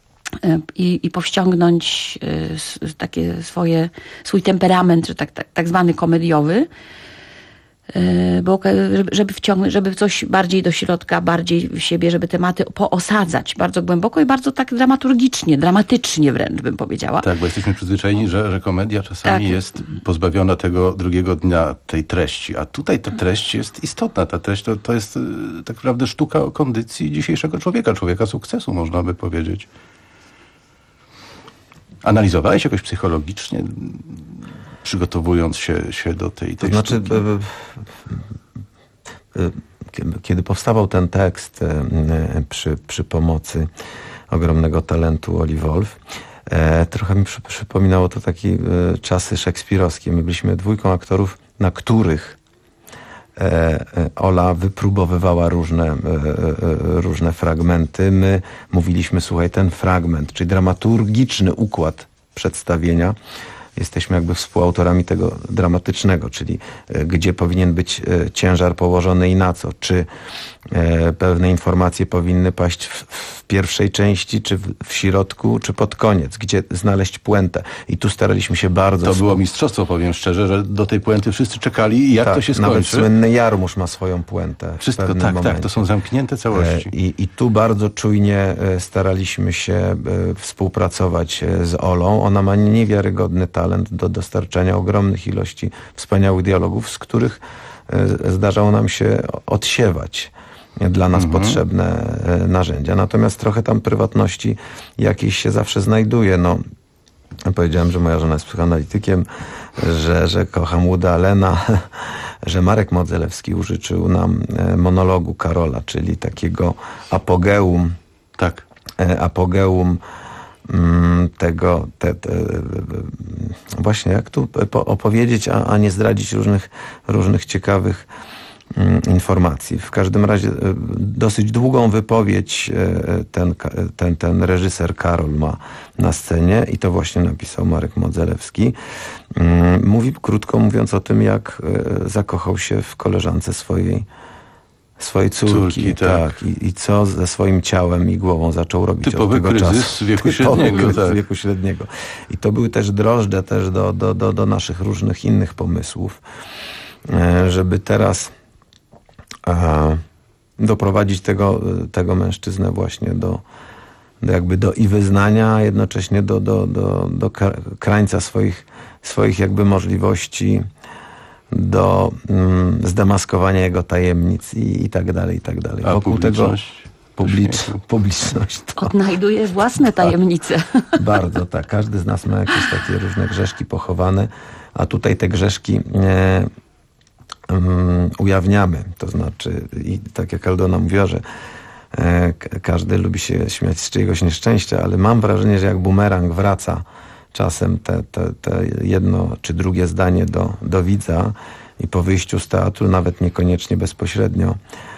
i, i powściągnąć takie swoje, swój temperament, że tak, tak, tak zwany komediowy. Bo, żeby wciągnąć, żeby coś bardziej do środka, bardziej w siebie, żeby tematy poosadzać bardzo głęboko i bardzo tak dramaturgicznie, dramatycznie wręcz bym powiedziała. Tak, bo jesteśmy przyzwyczajeni, że, że komedia czasami tak. jest pozbawiona tego drugiego dnia, tej treści, a tutaj ta treść jest istotna. Ta treść to, to jest tak naprawdę sztuka o kondycji dzisiejszego człowieka, człowieka sukcesu, można by powiedzieć. Analizowałeś jakoś psychologicznie, przygotowując się, się do tej, tej to znaczy, sztuki? Kiedy powstawał ten tekst przy, przy pomocy ogromnego talentu Oli Wolf, trochę mi przy, przypominało to takie czasy szekspirowskie. My byliśmy dwójką aktorów, na których Ola wypróbowywała różne, różne fragmenty. My mówiliśmy, słuchaj, ten fragment, czyli dramaturgiczny układ przedstawienia, jesteśmy jakby współautorami tego dramatycznego, czyli e, gdzie powinien być e, ciężar położony i na co. Czy e, pewne informacje powinny paść w, w pierwszej części, czy w, w środku, czy pod koniec. Gdzie znaleźć puentę. I tu staraliśmy się bardzo... To było mistrzostwo, powiem szczerze, że do tej puenty wszyscy czekali i jak tak, to się skończy. Nawet słynny Jarmusz ma swoją puentę. Wszystko, tak, momencie. tak. To są zamknięte całości. E, i, I tu bardzo czujnie e, staraliśmy się e, współpracować e, z Olą. Ona ma niewiarygodny talent do dostarczania ogromnych ilości wspaniałych dialogów, z których zdarzało nam się odsiewać. dla nas Mhm. potrzebne e, narzędzia. Natomiast trochę tam prywatności jakiejś się zawsze znajduje. No, powiedziałem, że moja żona jest psychoanalitykiem, że, że kocham Woody Allena, że Marek Modzelewski użyczył nam e, monologu Karola, czyli takiego apogeum, tak. e, apogeum mm, tego, te, te, właśnie jak tu po- opowiedzieć, a, a nie zdradzić różnych, różnych ciekawych mm, informacji. W każdym razie e, dosyć długą wypowiedź e, ten, ka- ten, ten reżyser Karol ma na scenie i to właśnie napisał Marek Modzelewski. Mm, Mówi, krótko mówiąc, o tym, jak e, zakochał się w koleżance swojej swojej córki, Córki, tak. tak. I, I co ze swoim ciałem i głową zaczął robić Typowy od tego kryzys czasu. wieku Typowy średniego, kryzys tak. wieku średniego. I to były też drożdże też do, do, do, do naszych różnych innych pomysłów, e, żeby teraz e, doprowadzić tego, tego mężczyznę właśnie do, do jakby do i wyznania, a jednocześnie do, do, do, do kra- krańca swoich, swoich jakby możliwości, do mm, zdemaskowania jego tajemnic i, i tak dalej, i tak dalej. A Wokół publiczność? tego publicz, publiczność to Odnajduje własne tajemnice. bardzo, tak. Każdy z nas ma jakieś takie różne grzeszki pochowane, a tutaj te grzeszki e, um, ujawniamy. To znaczy, i tak jak Aldona mówiła, że e, k- każdy lubi się śmiać z czyjegoś nieszczęścia, ale mam wrażenie, że jak bumerang wraca czasem te, te, te jedno czy drugie zdanie do, do widza i po wyjściu z teatru, nawet niekoniecznie bezpośrednio,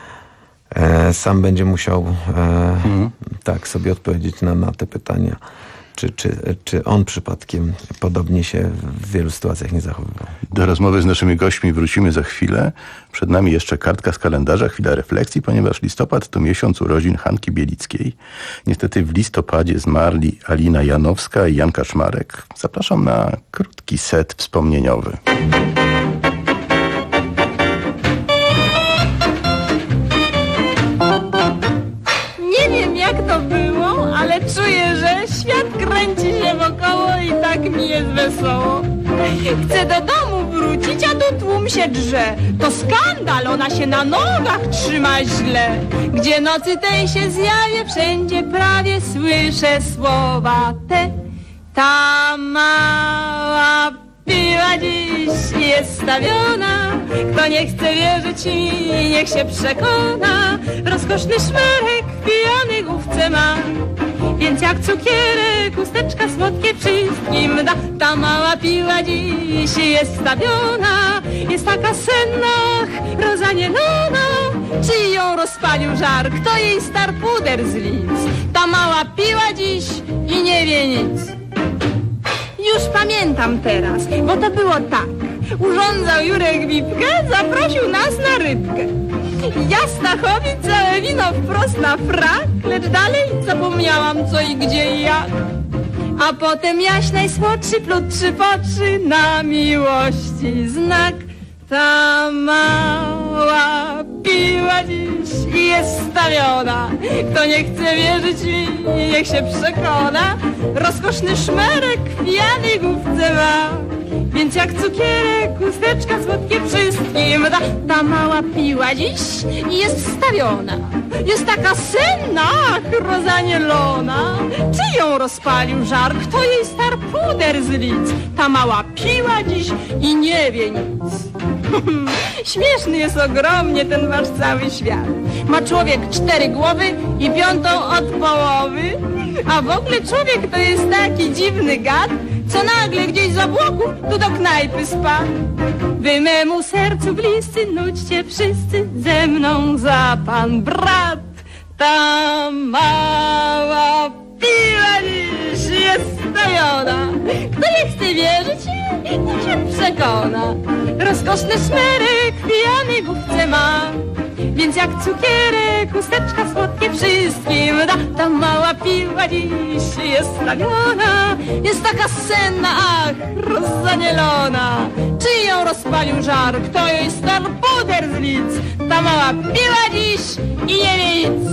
e, sam będzie musiał e, Mhm. tak sobie odpowiedzieć na, na te pytania, czy, czy, czy on przypadkiem podobnie się w wielu sytuacjach nie zachowywał. Do rozmowy z naszymi gośćmi wrócimy za chwilę. Przed nami jeszcze kartka z kalendarza, chwila refleksji, ponieważ listopad to miesiąc urodzin Hanki Bielickiej. Niestety w listopadzie zmarli Alina Janowska i Jan Kaczmarek. Zapraszam na krótki set wspomnieniowy. Nie wiem jak to było, ale czuję, że świat kręci się wokoło i tak mi jest wesoło. Chcę do domu wrócić, a tu tłum się drze. To skandal, ona się na nogach trzyma źle. Gdzie nocy tej się zjawię, wszędzie prawie słyszę słowa te. Ta mała piła dziś jest stawiona. Kto nie chce wierzyć mi, niech się przekona. Rozkoszny szmerek pijany główce ma. Więc jak cukierek, chusteczka słodkie wszystkim da. Ta mała piła dziś jest stawiona. Jest taka senna, rozanielona. Czy ją rozpalił żar, kto jej star puder z lic? Ta mała piła dziś i nie wie nic. Już pamiętam teraz, bo to było tak. Urządzał Jurek Wipkę, zaprosił nas na rybkę. Ja Stachowi całe wino wprost na frak, lecz dalej zapomniałam co i gdzie i jak. A potem jaś najsłodszy plutrzy potrzy na miłości znak. Ta mała piła dziś jest stawiona. Kto nie chce wierzyć mi, niech się przekona. Rozkoszny szmerek pijany główce ma. Więc jak cukierek, chusteczka słodkie wszystkim da. Ta mała piła dziś jest wstawiona. Jest taka senna, rozanielona. Czy ją rozpalił żar, kto jej star puder z lic? Ta mała piła dziś i nie wie nic. Śmieszny jest ogromnie ten wasz cały świat. Ma człowiek cztery głowy i piątą od połowy. A w ogóle człowiek to jest taki dziwny gad, co nagle gdzieś z obłoków tu do knajpy spadł. Wy memu sercu bliscy, nudźcie wszyscy ze mną za pan brat. Ta mała piła dziś jest stawiona. Kto nie chce wierzyć, niech się przekona. Rozkoszny szmerek pijany główce ma. Więc jak cukierek, chusteczka słodkie wszystkim da. Ta mała piła dziś jest stawiona. Jest taka senna, ach, rozanielona. Czy ją rozpalił żar, kto jej star puder z lic? Ta mała piła dziś i nie wie nic.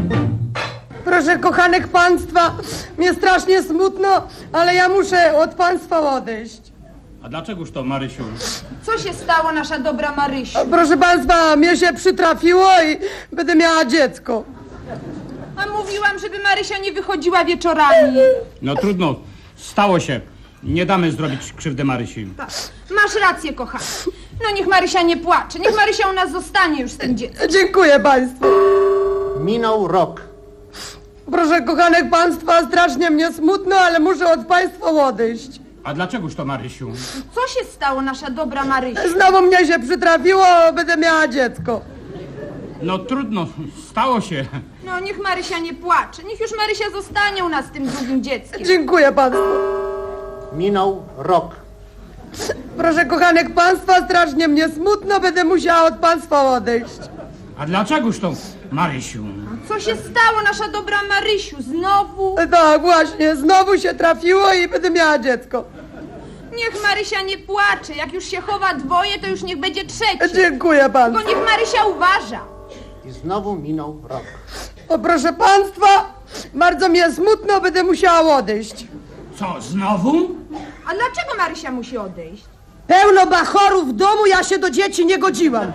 Proszę kochanek państwa, mnie strasznie smutno, ale ja muszę od państwa odejść. A dlaczegoż to, Marysiu? Co się stało, nasza dobra Marysiu? A proszę państwa, mnie się przytrafiło i będę miała dziecko. A mówiłam, żeby Marysia nie wychodziła wieczorami. No trudno, stało się. Nie damy zrobić krzywdy Marysi. Tak. Masz rację, kochana. No niech Marysia nie płacze. Niech Marysia u nas zostanie już z tym dzieckiem. Dziękuję państwu. Minął rok. Proszę kochanek państwa, strasznie mnie smutno, ale muszę od państwa odejść. A dlaczegoż to, Marysiu? Co się stało, nasza dobra Marysia? Znowu mnie się przytrafiło, będę miała dziecko. No trudno, stało się. No niech Marysia nie płacze. Niech już Marysia zostanie u nas z tym drugim dzieckiem. Dziękuję państwu. Minął rok. Proszę kochanek państwa, strasznie mnie smutno, będę musiała od państwa odejść. A dlaczegoż to, Marysiu? Co się stało, nasza dobra Marysiu? Znowu? Tak, właśnie, znowu się trafiło i będę miała dziecko. Niech Marysia nie płacze. Jak już się chowa dwoje, to już niech będzie trzecie. Dziękuję państwu. Tylko niech Marysia uważa. I znowu minął rok. O, proszę państwa, bardzo mnie smutno, będę musiała odejść. Co, znowu? A dlaczego Marysia musi odejść? Pełno bachorów w domu, ja się do dzieci nie godziłam.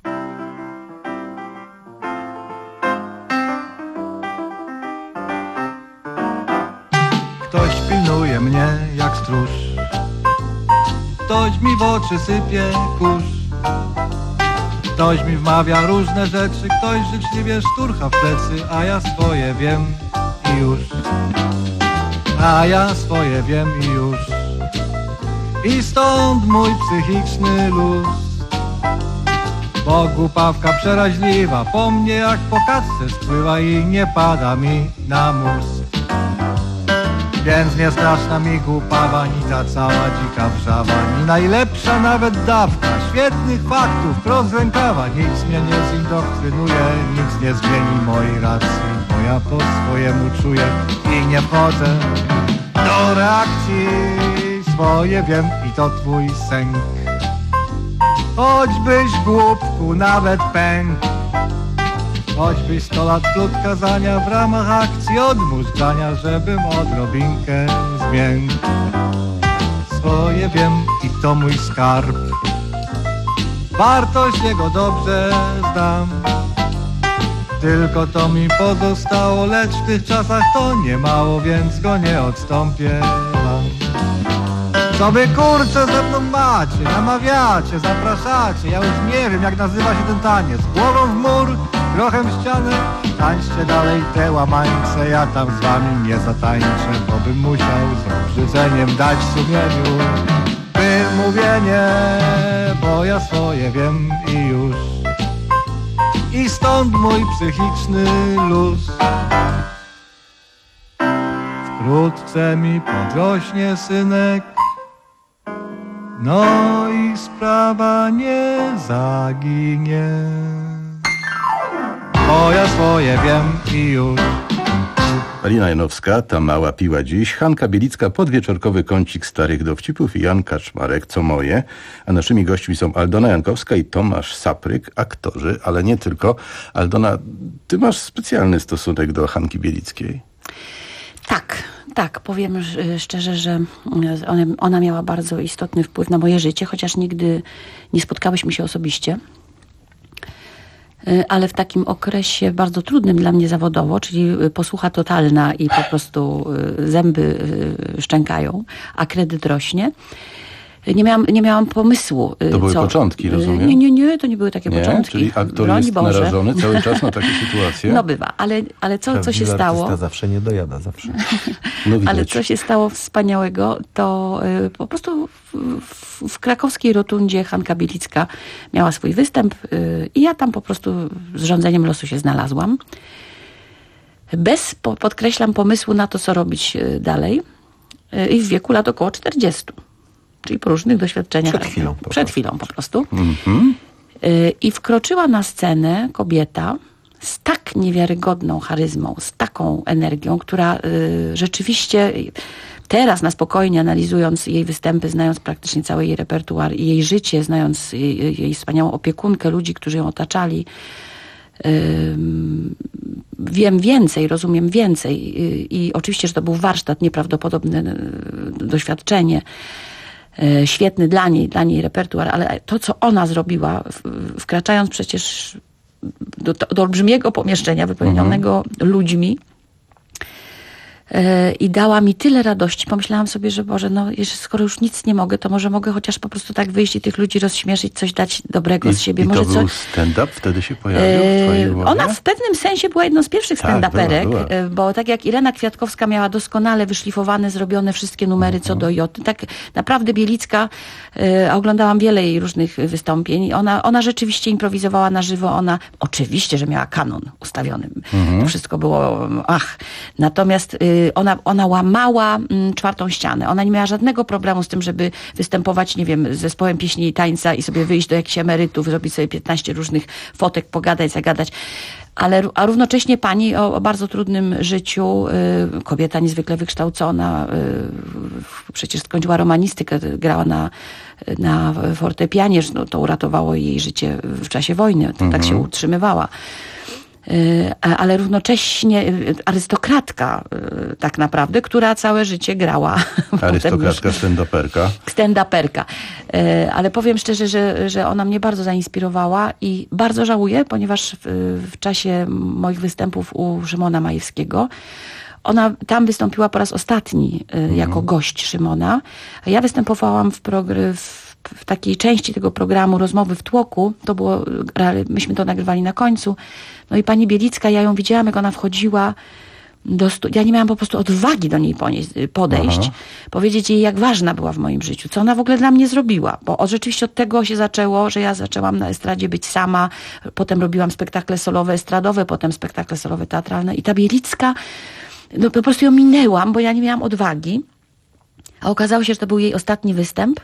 Ktoś pilnuje mnie jak stróż, ktoś mi w oczy sypie kurz, ktoś mi wmawia różne rzeczy, ktoś życzliwie szturcha w plecy, a ja swoje wiem i już, a ja swoje wiem i już. I stąd mój psychiczny luz, bo głupawka przeraźliwa po mnie jak po kacce spływa i nie pada mi na mózg. Więc nie straszna mi głupawa, ni ta cała dzika wrzawa, ni najlepsza nawet dawka świetnych faktów wprost z rękawa. Nic mnie nie zindoktrynuje, nic nie zmieni mojej racji, bo ja po swojemu czuję i nie wchodzę do reakcji. Swoje wiem i to twój sęk, choćbyś głupku nawet pęk, choćbyś sto lat plus kazania w ramach akcji odmurzania, żebym odrobinkę zmiękł. Swoje wiem i to mój skarb, wartość jego dobrze znam, tylko to mi pozostało, lecz w tych czasach to nie mało, więc go nie odstąpię wam. Co wy kurczę ze mną macie, namawiacie, zapraszacie, ja już nie wiem jak nazywa się ten taniec. Głową w mur, grochem w ścianę, tańczcie dalej te łamańce, ja tam z wami nie zatańczę, bo bym musiał z obrzydzeniem dać sumieniu wymówienie, bo ja swoje wiem i już. I stąd mój psychiczny luz. Wkrótce mi podrośnie synek, no i sprawa nie zaginie, bo ja swoje wiem i już. Alina Janowska, ta mała piła dziś, Hanka Bielicka, podwieczorkowy kącik starych dowcipów i Jan Kaczmarek, co moje. A naszymi gośćmi są Aldona Jankowska i Tomasz Sapryk, aktorzy, ale nie tylko. Aldona, ty masz specjalny stosunek do Hanki Bielickiej. Tak, tak. Powiem szczerze, że ona, ona miała bardzo istotny wpływ na moje życie, chociaż nigdy nie spotkałyśmy się osobiście. Ale w takim okresie bardzo trudnym dla mnie zawodowo, czyli posłucha totalna i po prostu zęby szczękają, a kredyt rośnie. Nie miałam, nie miałam pomysłu. To były co... początki, rozumiem? Nie, nie, nie, to nie były takie nie? początki. Czyli aktor Broń jest Boże. narażony cały czas na takie sytuacje? No bywa, ale, ale co, co się stało? Artysta zawsze nie dojada, zawsze. No ale co się stało wspaniałego, to y, po prostu w, w, w krakowskiej rotundzie Hanka Bielicka miała swój występ y, i ja tam po prostu z rządzeniem losu się znalazłam. Bez, po, podkreślam, pomysłu na to, co robić y, dalej y, i w wieku lat około czterdziestu. Czyli po różnych doświadczeniach. Przed chwilą po Przed prostu. chwilą po prostu. Mhm. Y, I wkroczyła na scenę kobieta z tak niewiarygodną charyzmą, z taką energią, która y, rzeczywiście teraz na spokojnie analizując jej występy, znając praktycznie cały jej repertuar i jej życie, znając jej, jej wspaniałą opiekunkę, ludzi, którzy ją otaczali, y, wiem więcej, rozumiem więcej. Y, I oczywiście, że to był warsztat, nieprawdopodobne y, doświadczenie. świetny dla niej, dla niej repertuar, ale to, co ona zrobiła, wkraczając przecież do, do olbrzymiego pomieszczenia wypełnionego mhm. ludźmi, i dała mi tyle radości. Pomyślałam sobie, że Boże, no skoro już nic nie mogę, to może mogę chociaż po prostu tak wyjść i tych ludzi rozśmieszyć, coś dać dobrego I, z siebie. I może to co... był stand-up? Wtedy się pojawił w twojej głowie? Ona w pewnym sensie była jedną z pierwszych tak, stand-uperek, była, była. bo tak jak Irena Kwiatkowska miała doskonale wyszlifowane, zrobione wszystkie numery co do joty, tak naprawdę Bielicka, a oglądałam wiele jej różnych wystąpień, ona, ona rzeczywiście improwizowała na żywo, ona oczywiście, że miała kanon ustawiony. Mhm. To wszystko było, ach. Natomiast ona, ona łamała mm, czwartą ścianę. Ona nie miała żadnego problemu z tym, żeby występować, nie wiem, z zespołem pieśni i tańca i sobie wyjść do jakichś emerytów, zrobić sobie piętnaście różnych fotek, pogadać, zagadać. Ale, a równocześnie pani o, o bardzo trudnym życiu, y, kobieta niezwykle wykształcona, y, przecież skończyła romanistykę, grała na, na fortepianie, no, to uratowało jej życie w czasie wojny, to mhm. tak się utrzymywała. Ale równocześnie arystokratka tak naprawdę, która całe życie grała. Arystokratka, stand-uperka. Stand-uperka. Ale powiem szczerze, że, że ona mnie bardzo zainspirowała i bardzo żałuję, ponieważ w, w czasie moich występów u Szymona Majewskiego ona tam wystąpiła po raz ostatni mhm. jako gość Szymona. A ja występowałam w progr- w w takiej części tego programu Rozmowy w tłoku, to było, myśmy to nagrywali na końcu, no i pani Bielicka, ja ją widziałam, jak ona wchodziła do stu... ja nie miałam po prostu odwagi do niej ponieść, podejść, Aha. powiedzieć jej, jak ważna była w moim życiu, co ona w ogóle dla mnie zrobiła, bo od, rzeczywiście od tego się zaczęło, że ja zaczęłam na estradzie być sama, potem robiłam spektakle solowe estradowe, potem spektakle solowe teatralne i ta Bielicka, no po prostu ją minęłam, bo ja nie miałam odwagi, a okazało się, że to był jej ostatni występ.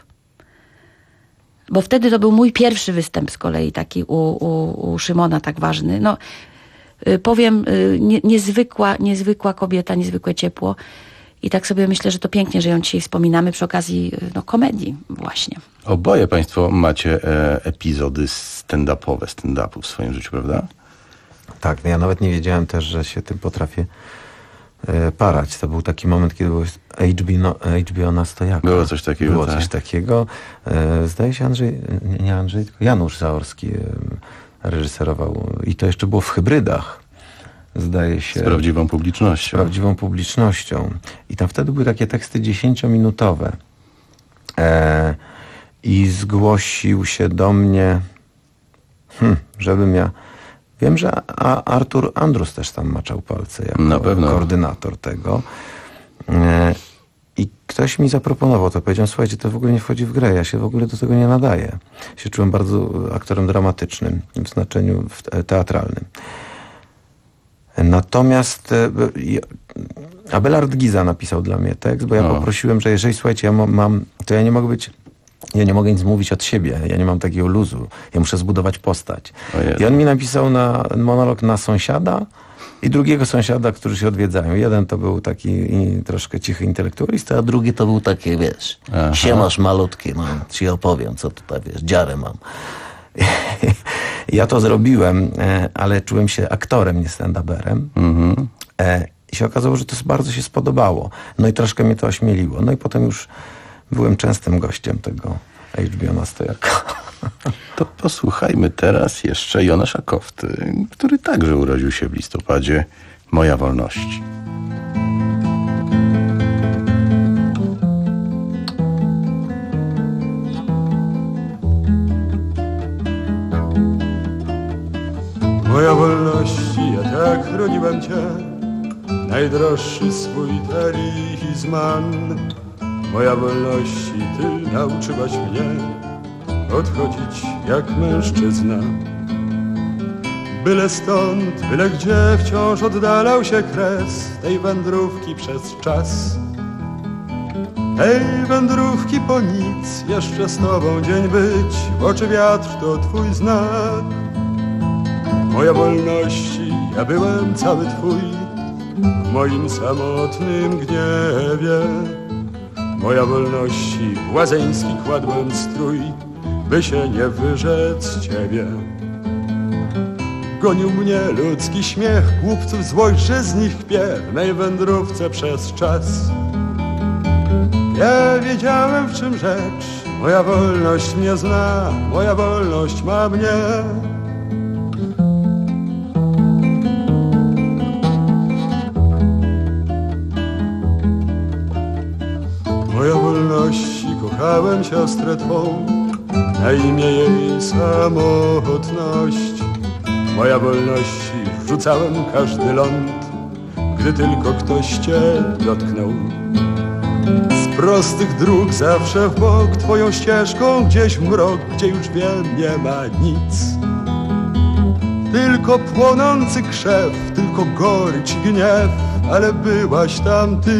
Bo wtedy to był mój pierwszy występ z kolei taki u, u, u Szymona, tak ważny. No, y, powiem, y, nie, niezwykła, niezwykła kobieta, niezwykłe ciepło. I tak sobie myślę, że to pięknie, że ją dzisiaj wspominamy przy okazji no, komedii właśnie. Oboje państwo macie e, epizody stand-upowe, stand-upu w swoim życiu, prawda? Tak, no ja nawet nie wiedziałem też, że się tym potrafię e, parać. To był taki moment, kiedy było H B O, no, H B O na stojaka. Było coś takiego. Było tak. coś takiego. E, zdaje się Andrzej, nie, nie Andrzej, tylko Janusz Zaorski e, reżyserował. I to jeszcze było w hybrydach. Zdaje się. Z prawdziwą publicznością. Z prawdziwą publicznością. I tam wtedy były takie teksty dziesięciominutowe. E, I zgłosił się do mnie, hmm, żebym ja... Wiem, że a Artur Andrus też tam maczał palce jako Na pewno. koordynator tego. E, I ktoś mi zaproponował to. Powiedziałem, słuchajcie, to w ogóle nie wchodzi w grę. Ja się w ogóle do tego nie nadaję. Się czułem bardzo aktorem dramatycznym w znaczeniu teatralnym. Natomiast e, Abelard Giza napisał dla mnie tekst, bo ja o. poprosiłem, że jeżeli, słuchajcie, ja mam, to ja nie mogę być, ja nie mogę nic mówić od siebie, ja nie mam takiego luzu, ja muszę zbudować postać. I on mi napisał na monolog na sąsiada i drugiego sąsiada, którzy się odwiedzają. Jeden to był taki i, troszkę cichy intelektualista, a drugi to był taki, wiesz, Aha. siemasz malutki, no, ci opowiem, co tutaj, wiesz, dziarę mam. Ja to zrobiłem, ale czułem się aktorem, nie stand-uperem. Mhm. I się okazało, że to bardzo się spodobało. No i troszkę mnie to ośmieliło. No i potem już byłem częstym gościem tego H B O na stojaka. To posłuchajmy teraz jeszcze Jonasza Kofty, który także urodził się w listopadzie. Moja wolność. Moja wolności, ja tak chroniłem cię, najdroższy swój talizman. Moja wolności, ty nauczyłaś mnie odchodzić jak mężczyzna. Byle stąd, byle gdzie wciąż oddalał się kres tej wędrówki przez czas. Tej wędrówki po nic, jeszcze z tobą dzień być, w oczy wiatr to twój znak. Moja wolności, ja byłem cały twój, w moim samotnym gniewie. Moja wolności, błazeński kładłem strój, by się nie wyrzec ciebie. Gonił mnie ludzki śmiech, głupców złość, że z nich kpie w mej wędrówce przez czas. Ja wiedziałem, w czym rzecz. Moja wolność mnie zna, moja wolność ma mnie. Moja wolności, kochałem siostrę twą, na imię jej samotność. Moja wolności, wrzucałem każdy ląd, gdy tylko ktoś cię dotknął. Z prostych dróg zawsze w bok, twoją ścieżką gdzieś w mrok, gdzie już wiem, nie ma nic. Tylko płonący krzew, tylko gorycz i gniew, ale byłaś tam ty.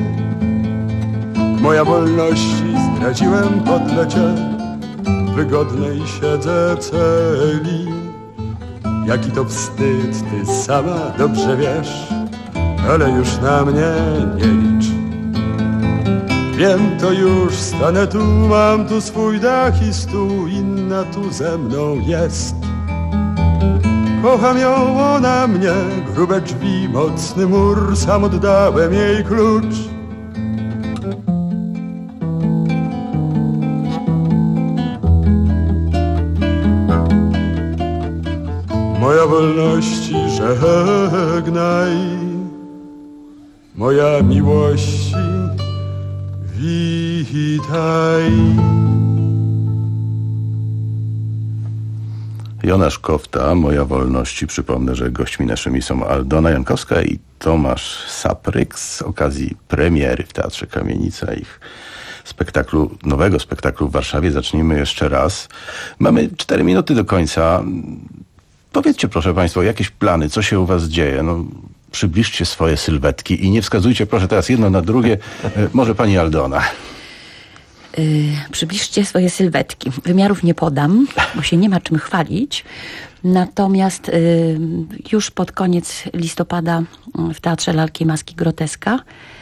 Moja wolności zdradziłem podlecie, w wygodnej siedzę celi. Jaki to wstyd, ty sama dobrze wiesz, ale już na mnie nie licz. Wiem to już, stanę tu, mam tu swój dach i stół, inna tu ze mną jest. Kocham ją, ona mnie, grube drzwi, mocny mur, sam oddałem jej klucz. Moja wolności, żegnaj, moja miłości, witaj. Jonasz Kofta, Moja wolności. Przypomnę, że gośćmi naszymi są Aldona Jankowska i Tomasz Sapryk z okazji premiery w Teatrze Kamienica ich spektaklu, nowego spektaklu w Warszawie. Zacznijmy jeszcze raz. Mamy cztery minuty do końca. Powiedzcie, proszę Państwa, jakieś plany, co się u Was dzieje? No, przybliżcie swoje sylwetki i nie wskazujcie, proszę, teraz jedno na drugie. Może Pani Aldona. Yy, przybliżcie swoje sylwetki. Wymiarów nie podam, bo się nie ma czym chwalić. Natomiast yy, już pod koniec listopada w Teatrze Lalki Maski Groteska.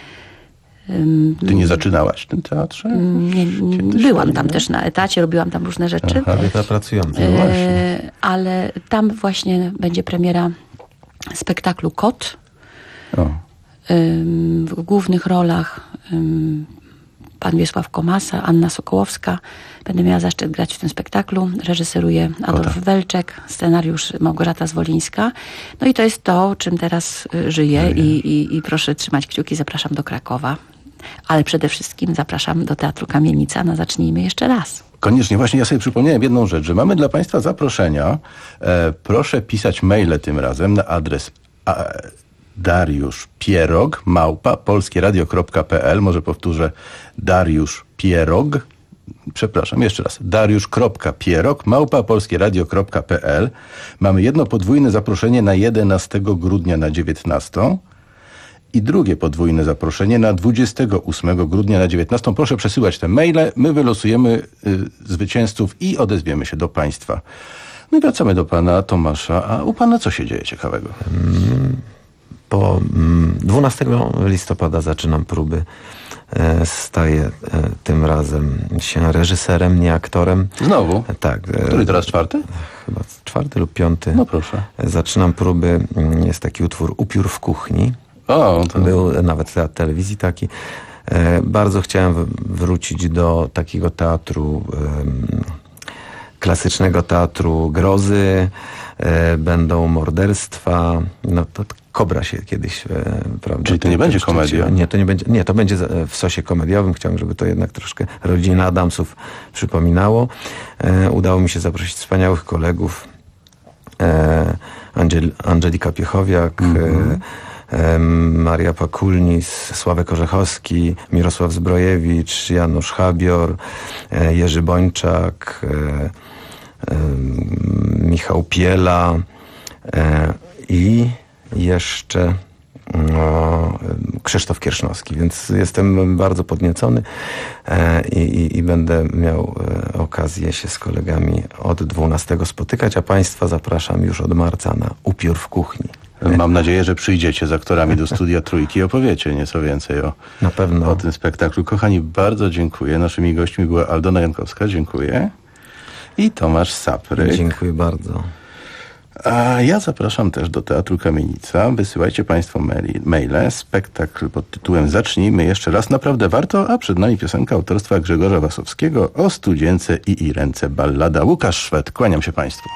Yy, Ty nie zaczynałaś w tym teatrze? Nie, nie, byłam tam też na etacie, robiłam tam różne rzeczy. Kobieta pracująca. Yy, ale tam właśnie będzie premiera spektaklu Kot. O. Yy, w głównych rolach yy, pan Wiesław Komasa, Anna Sokołowska. Będę miała zaszczyt grać w tym spektaklu. Reżyseruje Adolf Kota. Welczek, scenariusz Małgorzata Zwolińska. No i to jest to, czym teraz y, żyję i, i, i proszę trzymać kciuki. Zapraszam do Krakowa. Ale przede wszystkim zapraszam do Teatru Kamienica na Zacznijmy jeszcze raz. Koniecznie. Właśnie ja sobie przypomniałem jedną rzecz, że mamy dla Państwa zaproszenia. E, proszę pisać maile tym razem na adres a, Dariusz Pierog, małpa, polskieradio kropka p l. Może powtórzę, Dariusz Pierog, przepraszam, jeszcze raz, dariusz.pierog, małpa, polskieradio kropka p l. Mamy jedno podwójne zaproszenie na jedenastego grudnia na dziewiętnastą i drugie podwójne zaproszenie na dwudziestego ósmego grudnia na dziewiętnastą. Proszę przesyłać te maile, my wylosujemy y, zwycięzców i odezwiemy się do Państwa. No i wracamy do Pana Tomasza. A u Pana co się dzieje ciekawego? Hmm. Po dwunastego listopada zaczynam próby. Staję tym razem się reżyserem, nie aktorem. Znowu? Tak. Który teraz, czwarty? Chyba czwarty lub piąty. No proszę. Zaczynam próby. Jest taki utwór Upiór w kuchni. O, to... Był nawet teatr telewizji taki. Bardzo chciałem wrócić do takiego teatru, klasycznego teatru grozy. Będą morderstwa. No to Kobra się kiedyś, prawda? Czyli to nie będzie komedia? Nie, to nie będzie, nie, to będzie w sosie komediowym. Chciałem, żeby to jednak troszkę rodzina Adamsów przypominało. E, udało mi się zaprosić wspaniałych kolegów. E, Angel, Angelika Piechowiak, mm-hmm. e, e, Maria Pakulnis, Sławek Orzechowski, Mirosław Zbrojewicz, Janusz Habior, e, Jerzy Bończak, e, e, Michał Piela e, i jeszcze no, Krzysztof Kiersznowski, więc jestem bardzo podniecony e, i, i będę miał e, okazję się z kolegami od dwunastego spotykać, a Państwa zapraszam już od marca na Upiór w kuchni. Mam nadzieję, że przyjdziecie z aktorami do studia Trójki i opowiecie nieco więcej o, na pewno. o tym spektaklu. Kochani, bardzo dziękuję. Naszymi gośćmi była Aldona Jankowska, dziękuję, i Tomasz Sapryk. Dziękuję bardzo. A ja zapraszam też do Teatru Kamienica. Wysyłajcie Państwo maili, maile. Spektakl pod tytułem Zacznijmy jeszcze raz. Naprawdę warto, a przed nami piosenka autorstwa Grzegorza Wasowskiego o studzience i Irence ballada. Łukasz Szwed, kłaniam się Państwu.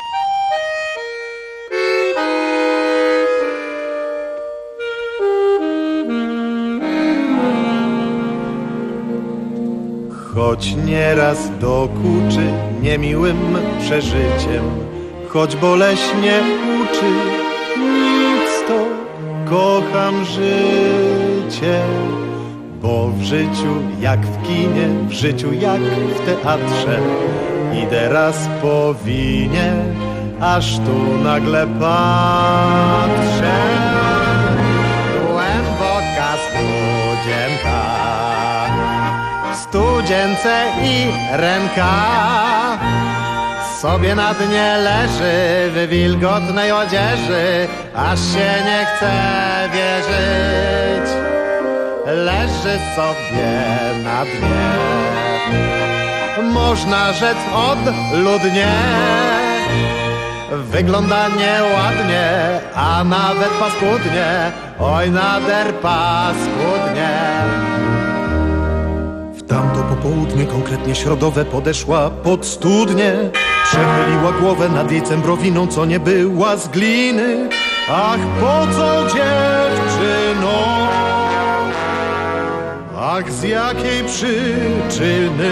Choć nieraz dokuczy niemiłym przeżyciem, choć boleśnie uczy, nic to kocham życie. Bo w życiu jak w kinie, w życiu jak w teatrze, idę raz po winie, aż tu nagle patrzę. Głęboka studzienka, studzience i ręka sobie na dnie leży w wilgotnej odzieży, aż się nie chce wierzyć. Leży sobie na dnie, można rzec odludnie. Wygląda nieładnie, a nawet paskudnie, oj nader paskudnie. W tamto popołudnie, konkretnie środowe, podeszła pod studnię. Przechyliła głowę nad jej cembrowiną, co nie była z gliny. Ach, po co dziewczyno? Ach, z jakiej przyczyny?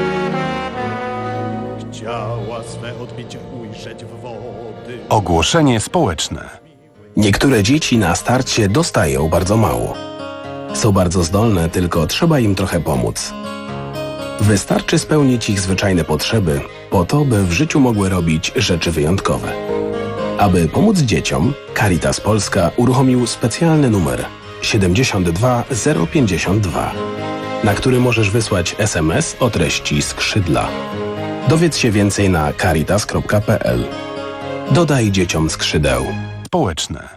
Chciała swe odbicie ujrzeć w wody. Ogłoszenie społeczne. Niektóre dzieci na starcie dostają bardzo mało. Są bardzo zdolne, tylko trzeba im trochę pomóc. Wystarczy spełnić ich zwyczajne potrzeby, po to, by w życiu mogły robić rzeczy wyjątkowe. Aby pomóc dzieciom, Caritas Polska uruchomił specjalny numer siedemdziesiąt dwa zero pięćdziesiąt dwa, na który możesz wysłać es em es o treści skrzydła. Dowiedz się więcej na caritas kropka p l. Dodaj dzieciom skrzydeł. Społeczne.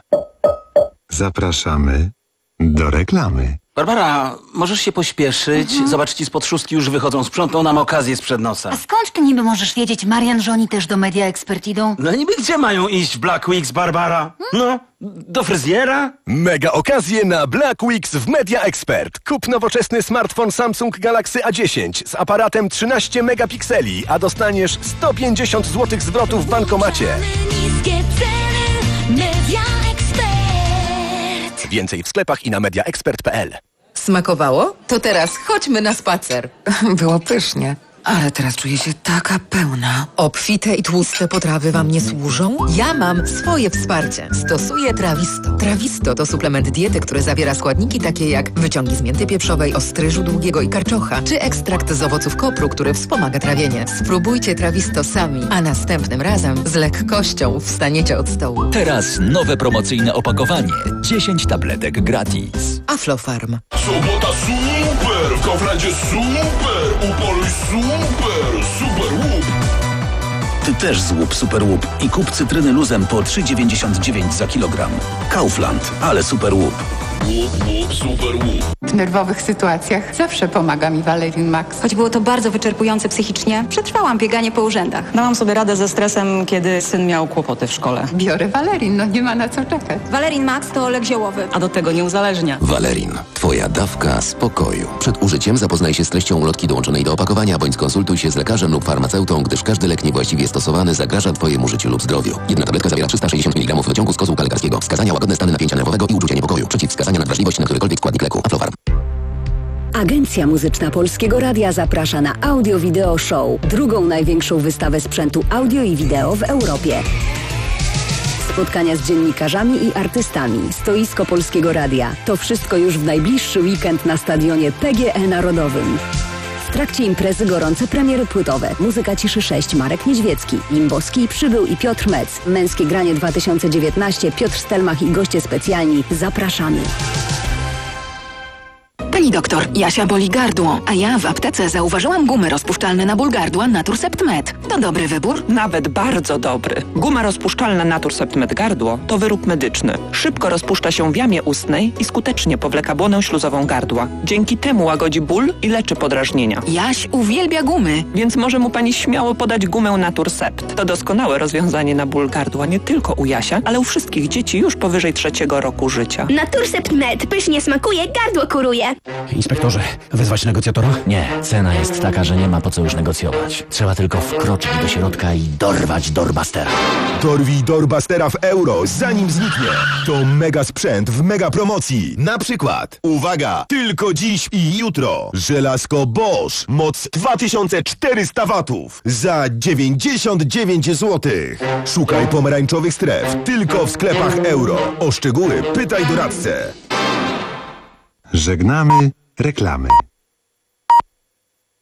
Zapraszamy do reklamy. Barbara, możesz się pośpieszyć? Mhm. Zobacz, ci spod szóstki już wychodzą. Sprzątną nam okazję sprzed nosa. A skąd ty niby możesz wiedzieć? Marian, że oni też do Media Expert idą? No niby gdzie mają iść w Black Weeks, Barbara? No, do fryzjera? Mega okazje na Black Weeks w Media Expert. Kup nowoczesny smartfon Samsung Galaxy A dziesięć z aparatem trzynaście megapikseli, a dostaniesz sto pięćdziesiąt złotych zwrotu w bankomacie. Niskie ceny, Media Expert. Więcej w sklepach i na media expert kropka p l. Smakowało? To teraz chodźmy na spacer. Było pysznie, ale teraz czuję się taka pełna. Obfite i tłuste potrawy wam nie służą? Ja mam swoje wsparcie. Stosuję Trawisto. Trawisto to suplement diety, który zawiera składniki takie jak wyciągi z mięty pieprzowej, ostryżu długiego i karczocha, czy ekstrakt z owoców kopru, który wspomaga trawienie. Spróbujcie Trawisto sami, a następnym razem z lekkością wstaniecie od stołu. Teraz nowe promocyjne opakowanie. dziesięć tabletek gratis. Aflofarm. Sobota super! W Kauflandzie super! Upaluj super! Super łup! Ty też złup super łup i kup cytryny luzem po trzy dziewięćdziesiąt dziewięć za kilogram. Kaufland, ale super łup. Łup, łup, super łup. W nerwowych sytuacjach zawsze pomaga mi Valerin Max. Choć było to bardzo wyczerpujące psychicznie, przetrwałam bieganie po urzędach. Dałam sobie radę ze stresem, kiedy syn miał kłopoty w szkole. Biorę Valerin, no nie ma na co czekać. Valerin Max to lek ziołowy. A do tego nie uzależnia. Valerin. Twoja dawka spokoju. Przed użyciem zapoznaj się z treścią ulotki dołączonej do opakowania, bądź skonsultuj się z lekarzem lub farmaceutą, gdyż każdy lek niewłaściwie stosowany zagraża Twojemu życiu lub zdrowiu. Jedna tabletka zawiera trzysta sześćdziesiąt miligramów wyciągu z kozłka lekarskiego. Wskazania: łagodne stany napięcia nerwowego i uczucia niepokoju. Przeciwwskazania: nadwrażliwość na którykolwiek składnik leku. Aflofarm. Agencja Muzyczna Polskiego Radia zaprasza na Audio-Video Show, drugą największą wystawę sprzętu audio i wideo w Europie. Spotkania z dziennikarzami i artystami, stoisko Polskiego Radia. To wszystko już w najbliższy weekend na stadionie P G E Narodowym. W trakcie imprezy gorące premiery płytowe. Muzyka Ciszy sześć, Marek Niedźwiecki, Limbowski, Przybył i Piotr Mec. Męskie granie dwa tysiące dziewiętnaście, Piotr Stelmach i goście specjalni. Zapraszamy. Pani doktor, Jasia boli gardło, a ja w aptece zauważyłam gumy rozpuszczalne na ból gardła Naturcept Med. To dobry wybór? Nawet bardzo dobry. Guma rozpuszczalna Naturcept Med gardło to wyrób medyczny. Szybko rozpuszcza się w jamie ustnej i skutecznie powleka błonę śluzową gardła. Dzięki temu łagodzi ból i leczy podrażnienia. Jaś uwielbia gumy. Więc może mu pani śmiało podać gumę Naturcept. To doskonałe rozwiązanie na ból gardła nie tylko u Jasia, ale u wszystkich dzieci już powyżej trzeciego roku życia. Naturcept Med pysznie smakuje, gardło kuruje. Inspektorze, wezwać negocjatora? Nie, cena jest taka, że nie ma po co już negocjować. Trzeba tylko wkroczyć do środka i dorwać Doorbustera. Dorwij Doorbustera w euro, zanim zniknie. To mega sprzęt w mega promocji. Na przykład, uwaga, tylko dziś i jutro. Żelazko Bosch, moc dwa tysiące czterysta watów za dziewięćdziesiąt dziewięć złotych. Szukaj pomarańczowych stref tylko w sklepach euro. O szczegóły pytaj doradcę. Żegnamy reklamy.